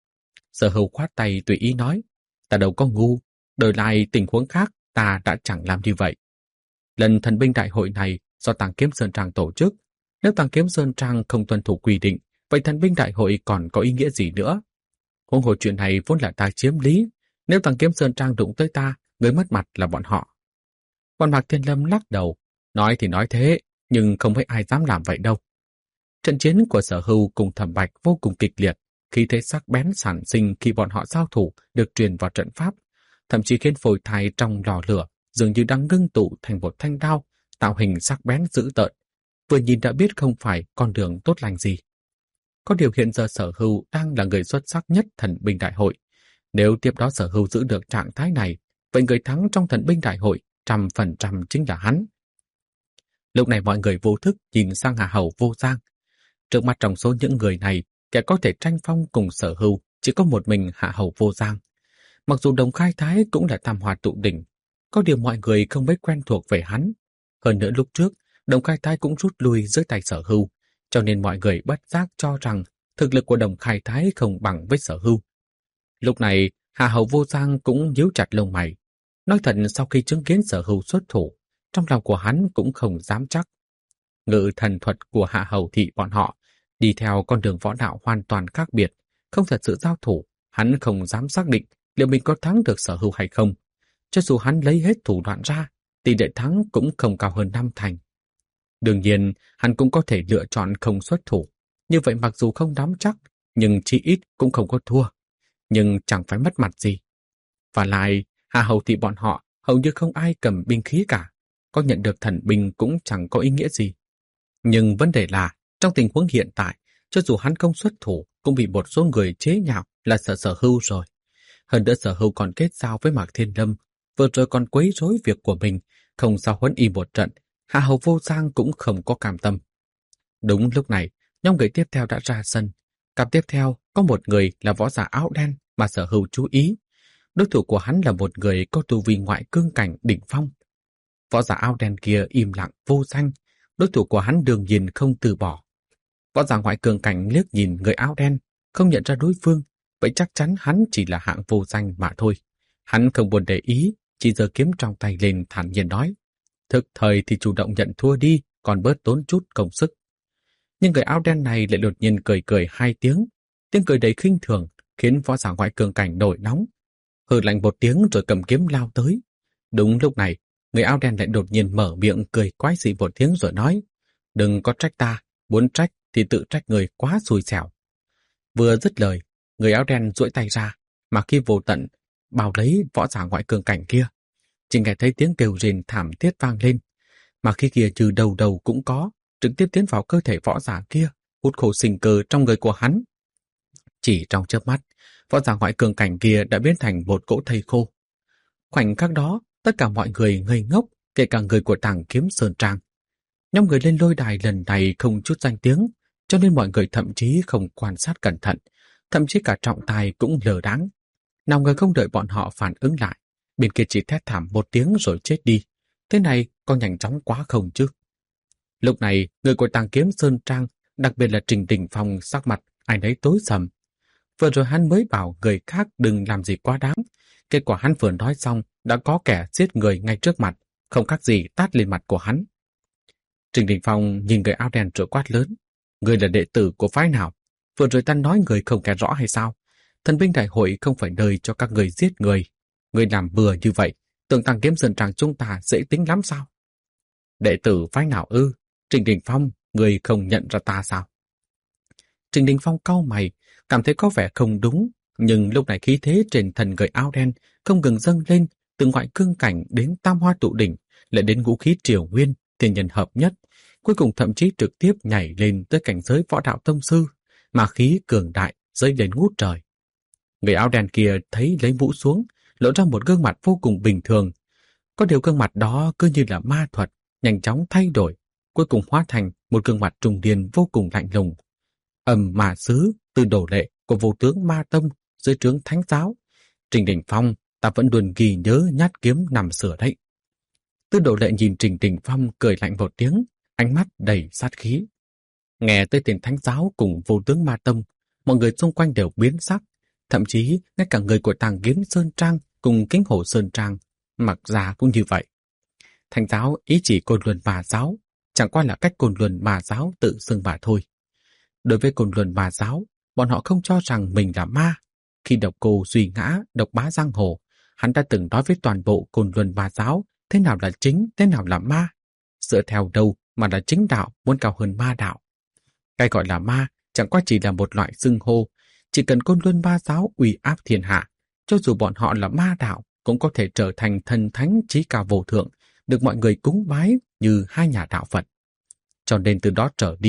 Sở Hưu khoát tay tùy ý nói, ta đâu có ngu, đổi lại tình huống khác ta đã chẳng làm như vậy. Lần thần binh đại hội này do Tàng Kiếm Sơn Trang tổ chức, nếu Tàng Kiếm Sơn Trang không tuân thủ quy định, vậy thần binh đại hội còn có ý nghĩa gì nữa? Huống hồ chuyện này vốn là ta chiếm lý, nếu Tàng Kiếm Sơn Trang đụng tới ta, người mất mặt là bọn họ. Còn Mạc Thiên Lâm lắc đầu, nói thì nói thế, nhưng không thấy ai dám làm vậy đâu. Trận chiến của Sở Hưu cùng Thẩm Bạch vô cùng kịch liệt, khí thế sắc bén sản sinh khi bọn họ giao thủ được truyền vào trận pháp, thậm chí khiến phôi thai trong lò lửa dường như đang ngưng tụ thành một thanh đao, tạo hình sắc bén dữ tợn, vừa nhìn đã biết không phải con đường tốt lành gì. Có điều hiện giờ Sở Hưu đang là người xuất sắc nhất thần binh đại hội. Nếu tiếp đó Sở Hưu giữ được trạng thái này, vậy người thắng trong thần binh đại hội 100% chính là hắn. Lúc này mọi người vô thức nhìn sang Hạ Hầu Vô Giang. Trước mặt trong số những người này, kẻ có thể tranh phong cùng Sở Hưu chỉ có một mình Hạ Hầu Vô Giang. Mặc dù Đồng Khai Thái cũng là tam hoa tụ đỉnh, có điều mọi người không mấy quen thuộc về hắn. Hơn nữa lúc trước, Đồng Khai Thái cũng rút lui dưới tay Sở Hưu, cho nên mọi người bất giác cho rằng thực lực của Đồng Khai Thái không bằng với Sở Hưu. Lúc này, Hạ Hầu Vô Giang cũng nhíu chặt lông mày. Nói thật, sau khi chứng kiến Sở Hưu xuất thủ, trong lòng của hắn cũng không dám chắc. Ngự thần thuật của Hạ Hầu thị bọn họ đi theo con đường võ đạo hoàn toàn khác biệt, không thật sự giao thủ, hắn không dám xác định liệu mình có thắng được Sở Hưu hay không. Cho dù hắn lấy hết thủ đoạn ra, tỷ lệ thắng cũng không cao hơn 5 thành. Đương nhiên, hắn cũng có thể lựa chọn không xuất thủ. Như vậy mặc dù không nắm chắc, nhưng chỉ ít cũng không có thua. Nhưng chẳng phải mất mặt gì. Và lại, Hạ Hầu thị bọn họ hầu như không ai cầm binh khí cả. Có nhận được thần binh cũng chẳng có ý nghĩa gì. Nhưng vấn đề là, trong tình huống hiện tại, cho dù hắn không xuất thủ, cũng bị một số người chế nhạo là sợ Sở Hưu rồi. Hơn nữa Sở Hưu còn kết giao với Mạc Thiên Lâm, vừa rồi còn quấy rối việc của mình, không sao huấn y một trận, Hạ Hầu Vô Giang cũng không có cam tâm. Đúng lúc này, nhóm người tiếp theo đã ra sân. Cặp tiếp theo có một người là võ giả áo đen mà Sở Hưu chú ý. Đối thủ của hắn là một người có tu vi ngoại cương cảnh đỉnh phong. Võ giả áo đen kia im lặng vô danh, đối thủ của hắn đương nhiên không từ bỏ. Võ giả ngoại cương cảnh liếc nhìn người áo đen, không nhận ra đối phương, vậy chắc chắn hắn chỉ là hạng vô danh mà thôi. Hắn không buồn để ý, chỉ giơ kiếm trong tay lên thản nhiên nói: Thực thời thì chủ động nhận thua đi, còn bớt tốn chút công sức. Nhưng người áo đen này lại đột nhiên cười cười 2 tiếng. Tiếng cười đầy khinh thường khiến võ giả ngoại cường cảnh nổi nóng. Hừ lạnh một tiếng rồi cầm kiếm lao tới. Đúng lúc này, người áo đen lại đột nhiên mở miệng cười quái dị một tiếng rồi nói: Đừng có trách ta, muốn trách thì tự trách người quá xui xẻo. Vừa dứt lời, người áo đen duỗi tay ra, mà khi vô tận bao lấy võ giả ngoại cường cảnh kia. Chỉ nghe thấy tiếng kêu rền thảm thiết vang lên, mà khi kia trừ đầu đầu cũng có, trực tiếp tiến vào cơ thể võ giả kia, hút khô sinh cơ trong người của hắn. Chỉ trong chớp mắt, võ giả ngoại cường cảnh kia đã biến thành một cỗ thây khô. Khoảnh khắc đó, tất cả mọi người ngây ngốc, kể cả người của Tàng Kiếm Sơn Trang. Nhóm người lên lôi đài lần này không chút danh tiếng, cho nên mọi người thậm chí không quan sát cẩn thận, thậm chí cả trọng tài cũng lờ đãng. Nào ngờ không đợi bọn họ phản ứng lại, bên kia chỉ thét thảm một tiếng rồi chết đi. Thế này có nhanh chóng quá không chứ? Lúc này, người của Tàng Kiếm Sơn Trang, đặc biệt là Trình Đình Phong, sắc mặt ai nấy tối sầm. Vừa rồi hắn mới bảo người khác đừng làm gì quá đáng. Kết quả hắn vừa nói xong, đã có kẻ giết người ngay trước mặt, không khác gì tát lên mặt của hắn. Trình Đình Phong nhìn người áo đen rồi quát lớn: Người là đệ tử của phái nào? Vừa rồi ta nói người không nghe rõ hay sao? Thần binh đại hội không phải nơi cho các người giết người. Người làm bừa như vậy, tưởng Tàng Kiếm Sơn Trang chúng ta dễ tính lắm sao? Đệ tử phái nào ư? Trình Đình Phong, người không nhận ra ta sao? Trình Đình Phong cau mày, cảm thấy có vẻ không đúng, nhưng lúc này khí thế trên thân người áo đen không ngừng dâng lên, từ ngoại cương cảnh đến tam hoa tụ đỉnh, lại đến ngũ khí triều nguyên, thiên nhân hợp nhất, cuối cùng thậm chí trực tiếp nhảy lên tới cảnh giới võ đạo tông sư, mà khí cường đại dâng lên ngút trời. Người áo đen kia thấy lấy mũ xuống, lộ ra một gương mặt vô cùng bình thường. Có điều gương mặt đó cứ như là ma thuật, nhanh chóng thay đổi, cuối cùng hóa thành một gương mặt trùng điền vô cùng lạnh lùng. Mà xứ từ đồ lệ của vô tướng Ma Tông dưới trướng Thánh Giáo. Trình Đình Phong, ta vẫn luôn ghi nhớ nhát kiếm nằm sửa đấy. Tư đồ lệ nhìn Trình Đình Phong cười lạnh một tiếng, ánh mắt đầy sát khí. Nghe tới tên Thánh Giáo cùng vô tướng Ma Tông, mọi người xung quanh đều biến sắc, thậm chí ngay cả người của Tàng Kiếm Sơn Trang cùng Kính Hổ Sơn Trang, mặc ra cũng như vậy. Thánh Giáo ý chỉ Côn Luân Ma Giáo, chẳng qua là cách Côn Luân Ma Giáo tự xưng mà thôi. Đối với Côn Luân Ma Giáo, bọn họ không cho rằng mình là ma. Khi Độc Cô Duy Ngã độc bá giang hồ, hắn đã từng nói với toàn bộ Côn Luân Ma Giáo thế nào là chính, thế nào là ma. Dựa theo đâu mà là chính đạo muốn cao hơn ma đạo. Cái gọi là ma chẳng qua chỉ là một loại xưng hô. Chỉ cần Côn Luân Ma Giáo uy áp thiên hạ, cho dù bọn họ là ma đạo cũng có thể trở thành thần thánh chí cao vô thượng, được mọi người cúng bái như hai nhà đạo Phật. Cho nên từ đó trở đi,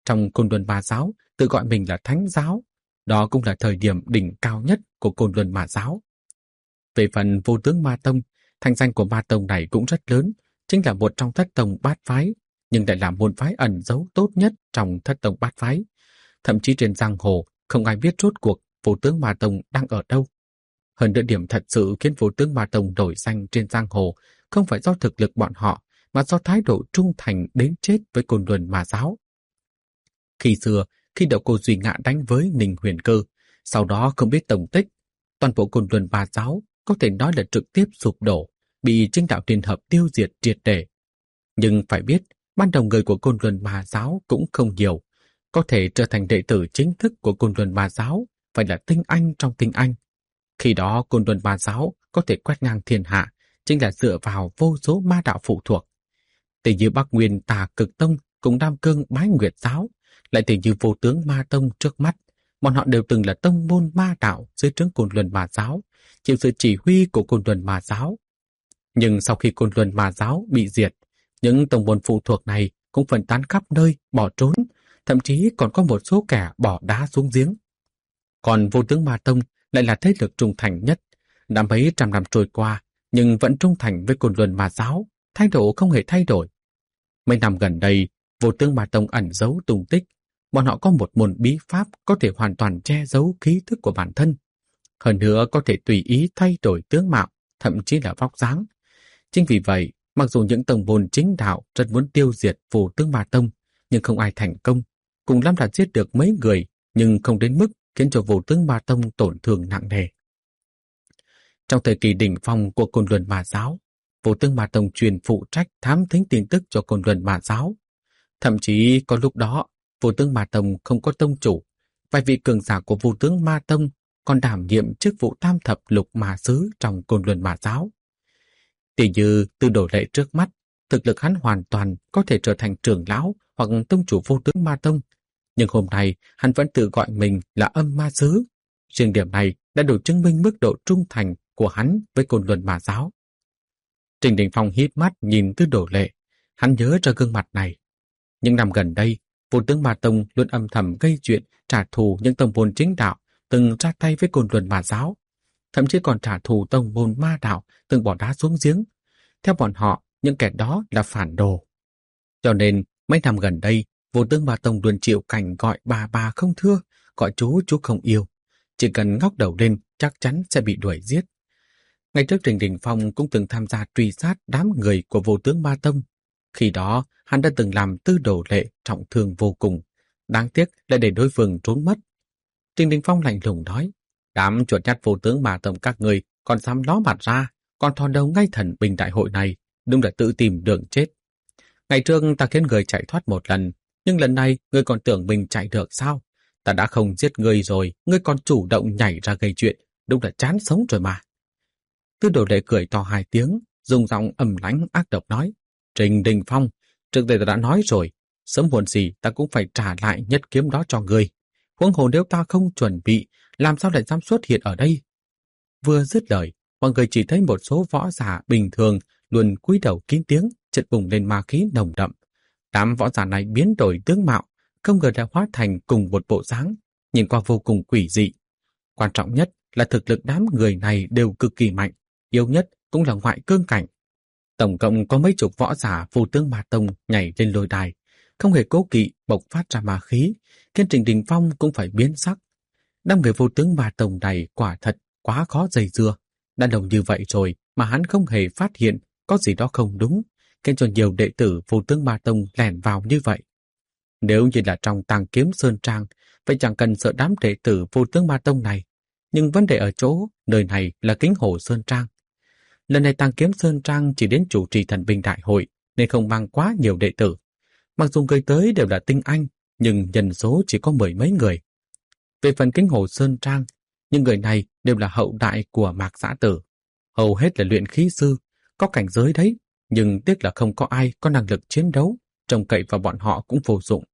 trong Côn Luân Ma Giáo tự gọi mình là Thánh Giáo. Đó cũng là thời điểm đỉnh cao nhất của Côn Luân Ma Giáo. Về phần Vô Tướng Ma Tông, thanh danh của Ma Tông này cũng rất lớn, chính là một trong thất tông bát phái, nhưng lại là môn phái ẩn giấu tốt nhất trong thất tông bát phái. Thậm chí trên giang hồ không ai biết rốt cuộc Vô Tướng Ma Tông đang ở đâu. Hơn nữa, điểm thật sự khiến Vô Tướng Ma Tông nổi danh trên giang hồ không phải do thực lực bọn họ, mà do thái độ trung thành đến chết với Côn Luân Ma Giáo. Khi xưa, khi Đậu Cô Duy Ngạ đánh với Ninh Huyền Cơ, sau đó không biết tổng tích, toàn bộ Côn Luân Ma Giáo có thể nói là trực tiếp sụp đổ, bị Chính Đạo Thiên Hợp tiêu diệt triệt để. Nhưng phải biết, ban đầu người của Côn Luân Ma Giáo cũng không nhiều, có thể trở thành đệ tử chính thức của Côn Luân Ma Giáo phải là tinh anh trong tinh anh. Khi đó Côn Luân Ma Giáo có thể quét ngang thiên hạ chính là dựa vào vô số ma đạo phụ thuộc. Tỷ như Bắc Nguyên Tà Cực Tông cùng Nam Cương Bái Nguyệt Giáo, lại tỷ như Vô Tướng Ma Tông trước mắt, bọn họ đều từng là tông môn ma đạo dưới trướng Côn Luân Ma Giáo, chịu sự chỉ huy của Côn Luân Ma Giáo. Nhưng sau khi Côn Luân Ma Giáo bị diệt, những tông môn phụ thuộc này cũng phân tán khắp nơi, bỏ trốn, thậm chí còn có một số kẻ bỏ đá xuống giếng. Còn Vô Tướng Ma Tông lại là thế lực trung thành nhất, đã mấy trăm năm trôi qua, nhưng vẫn trung thành với Côn Luân Ma Giáo, thái độ không hề thay đổi. Mấy năm gần đây, Vô Tướng Ma Tông ẩn giấu tung tích, bọn họ có một môn bí pháp có thể hoàn toàn che giấu khí thức của bản thân. Hơn nữa có thể tùy ý thay đổi tướng mạo, thậm chí là vóc dáng. Chính vì vậy, mặc dù những tông môn chính đạo rất muốn tiêu diệt Vô Tướng Ma Tông, nhưng không ai thành công. Cùng lắm là giết được mấy người, nhưng không đến mức khiến cho Vô Tướng Ma Tông tổn thương nặng nề. Trong thời kỳ đỉnh phong của Côn Luân Ma Giáo, Vô Tướng Ma Tông truyền phụ trách thám thính tin tức cho Côn Luân Ma Giáo. Thậm chí có lúc đó, Vô Tướng Ma Tông không có tông chủ, vài vị cường giả của Vô Tướng Ma Tông còn đảm nhiệm chức vụ tam thập lục ma sứ trong Côn Luân Ma Giáo. Tỷ như Tư Đồ Lệ trước mắt, thực lực hắn hoàn toàn có thể trở thành trưởng lão hoặc tông chủ Vô Tướng Ma Tông, nhưng hôm nay hắn vẫn tự gọi mình là Âm Ma Sứ. Riêng điểm này đã đủ chứng minh mức độ trung thành của hắn với Côn Luân Ma Giáo. Trình Đình Phong híp mắt nhìn Tư Đồ Lệ, hắn nhớ ra gương mặt này. Những năm gần đây, Vô Tướng Ma Tông luôn âm thầm gây chuyện trả thù những tông môn chính đạo từng ra tay với Côn Luân Ma Giáo, thậm chí còn trả thù tông môn ma đạo từng bỏ đá xuống giếng. Theo bọn họ, những kẻ đó là phản đồ. Cho nên, mấy năm gần đây, Vô Tướng Ma Tông luôn chịu cảnh gọi bà không thưa, gọi chú không yêu. Chỉ cần ngóc đầu lên, chắc chắn sẽ bị đuổi giết. Ngày trước Trình Đình Phong cũng từng tham gia truy sát đám người của Vô Tướng Ma Tông. Khi đó, hắn đã từng làm Tư Đồ Lệ trọng thương vô cùng. Đáng tiếc lại để đối phương trốn mất. Trình Đình Phong lạnh lùng nói, đám chuột nhắt Vô Tướng Ma Tông các người còn dám ló mặt ra, còn thò đầu ngay thần bình đại hội này, đúng là tự tìm đường chết. Ngày trước ta khiến người chạy thoát một lần, nhưng lần này ngươi còn tưởng mình chạy được sao? Ta đã không giết ngươi rồi, ngươi còn chủ động nhảy ra gây chuyện, đúng là chán sống rồi mà. Tư Đồ Lệ cười to hai tiếng, dùng giọng ầm lãnh ác độc nói, Trình Đình Phong, trước đây ta đã nói rồi, sớm muộn gì ta cũng phải trả lại nhất kiếm đó cho ngươi. Huống hồ nếu ta không chuẩn bị, làm sao lại dám xuất hiện ở đây? Vừa dứt lời, mọi người chỉ thấy một số võ giả bình thường luôn cúi đầu kín tiếng, chợt bùng lên ma khí nồng đậm. Đám võ giả này biến đổi tướng mạo, không ngờ đã hóa thành cùng một bộ dáng, nhìn qua vô cùng quỷ dị. Quan trọng nhất là thực lực đám người này đều cực kỳ mạnh, yếu nhất cũng là ngoại cương cảnh. Tổng cộng có mấy chục võ giả Vô Tướng Ma Tông nhảy lên lôi đài, không hề cố kỵ bộc phát ra ma khí, khiến Trình Đình Phong cũng phải biến sắc. Đám người Vô Tướng Ma Tông này quả thật quá khó dây dưa. Đã đồng như vậy rồi mà hắn không hề phát hiện có gì đó không đúng, khiến cho nhiều đệ tử Vô Tướng Ma Tông lẻn vào như vậy. Nếu như là trong Tàng Kiếm Sơn Trang, vậy chẳng cần sợ đám đệ tử Vô Tướng Ma Tông này. Nhưng vấn đề ở chỗ, nơi này là Kính Hồ Sơn Trang. Lần này Tàng Kiếm Sơn Trang chỉ đến chủ trì thần binh đại hội, nên không mang quá nhiều đệ tử. Mặc dù người tới đều là tinh anh, nhưng nhân số chỉ có mười mấy người. Về phần Kính Hồ Sơn Trang, những người này đều là hậu đại của Mạc Giã Tử. Hầu hết là luyện khí sư, có cảnh giới đấy, nhưng tiếc là không có ai có năng lực chiến đấu, trông cậy vào bọn họ cũng vô dụng.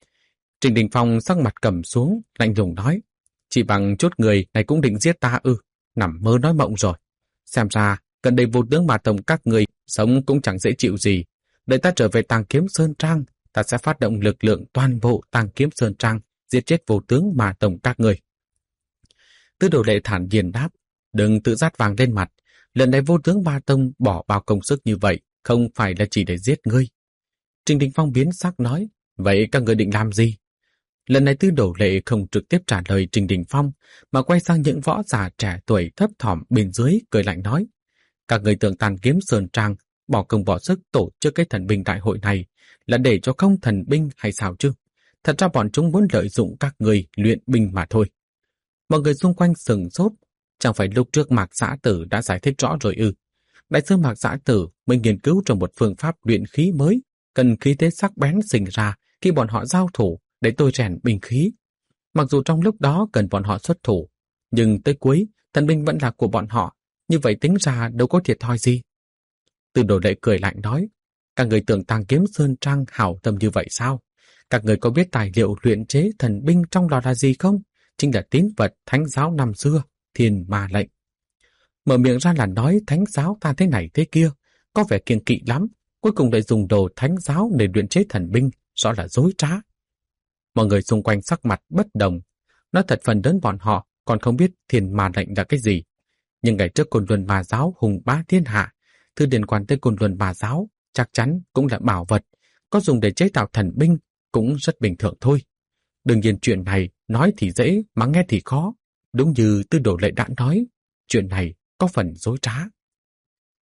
Trình Đình Phong sắc mặt cầm xuống, lạnh lùng nói, chỉ bằng chút người này cũng định giết ta ư, nằm mơ nói mộng rồi. Xem ra, gần đây Vô Tướng Ma Tông các người sống cũng chẳng dễ chịu gì. Đợi ta trở về Tàng Kiếm Sơn Trang, ta sẽ phát động lực lượng toàn bộ Tàng Kiếm Sơn Trang, giết chết vô tướng Ma Tông các người. Tư Đồ Lệ thản nhiên đáp, đừng tự dát vàng lên mặt, lần này vô tướng Ma Tông bỏ bao công sức như vậy, không phải là chỉ để giết ngươi. Trình Đình Phong biến sắc nói, vậy các người định làm gì? Lần này Tư Đồ Lệ không trực tiếp trả lời Trình Đình Phong, mà quay sang những võ giả trẻ tuổi thấp thỏm bên dưới, cười lạnh nói, các người tưởng Tàn Kiếm Sơn Trang bỏ công bỏ sức tổ chức cái thần binh đại hội này là để cho không thần binh hay sao chứ? Thật ra bọn chúng muốn lợi dụng các người luyện binh mà thôi. Mọi người xung quanh sừng sốt, chẳng phải lúc trước Mạc Giã Tử đã giải thích rõ rồi ư? Đại sư Mạc Giã Tử mới nghiên cứu trong một phương pháp luyện khí mới, cần khí thế sắc bén sinh ra khi bọn họ giao thủ để tôi rèn binh khí. Mặc dù trong lúc đó cần bọn họ xuất thủ, nhưng tới cuối thần binh vẫn là của bọn họ, như vậy tính ra đâu có thiệt thòi gì. Tư Đồ Lệ cười lạnh nói, các người tưởng Tàng Kiếm Sơn Trang hảo tâm như vậy sao? Các người có biết tài liệu luyện chế thần binh trong lò là gì không? Chính là tín vật thánh giáo năm xưa, Thiên Ma lệnh. Mở miệng ra là nói thánh giáo ta thế này thế kia, có vẻ kiêng kỵ lắm, cuối cùng lại dùng đồ thánh giáo để luyện chế thần binh, rõ là dối trá. Mọi người xung quanh sắc mặt bất đồng, nói thật phần lớn bọn họ còn không biết Thiên Ma lệnh là cái gì. Nhưng ngày trước Côn Luân Ma giáo hùng bá thiên hạ, thư liên quan tới Côn Luân Ma giáo chắc chắn cũng là bảo vật, có dùng để chế tạo thần binh cũng rất bình thường thôi. Đương nhiên chuyện này nói thì dễ mà nghe thì khó, đúng như Tư Đồ Lệ đã nói, chuyện này có phần dối trá.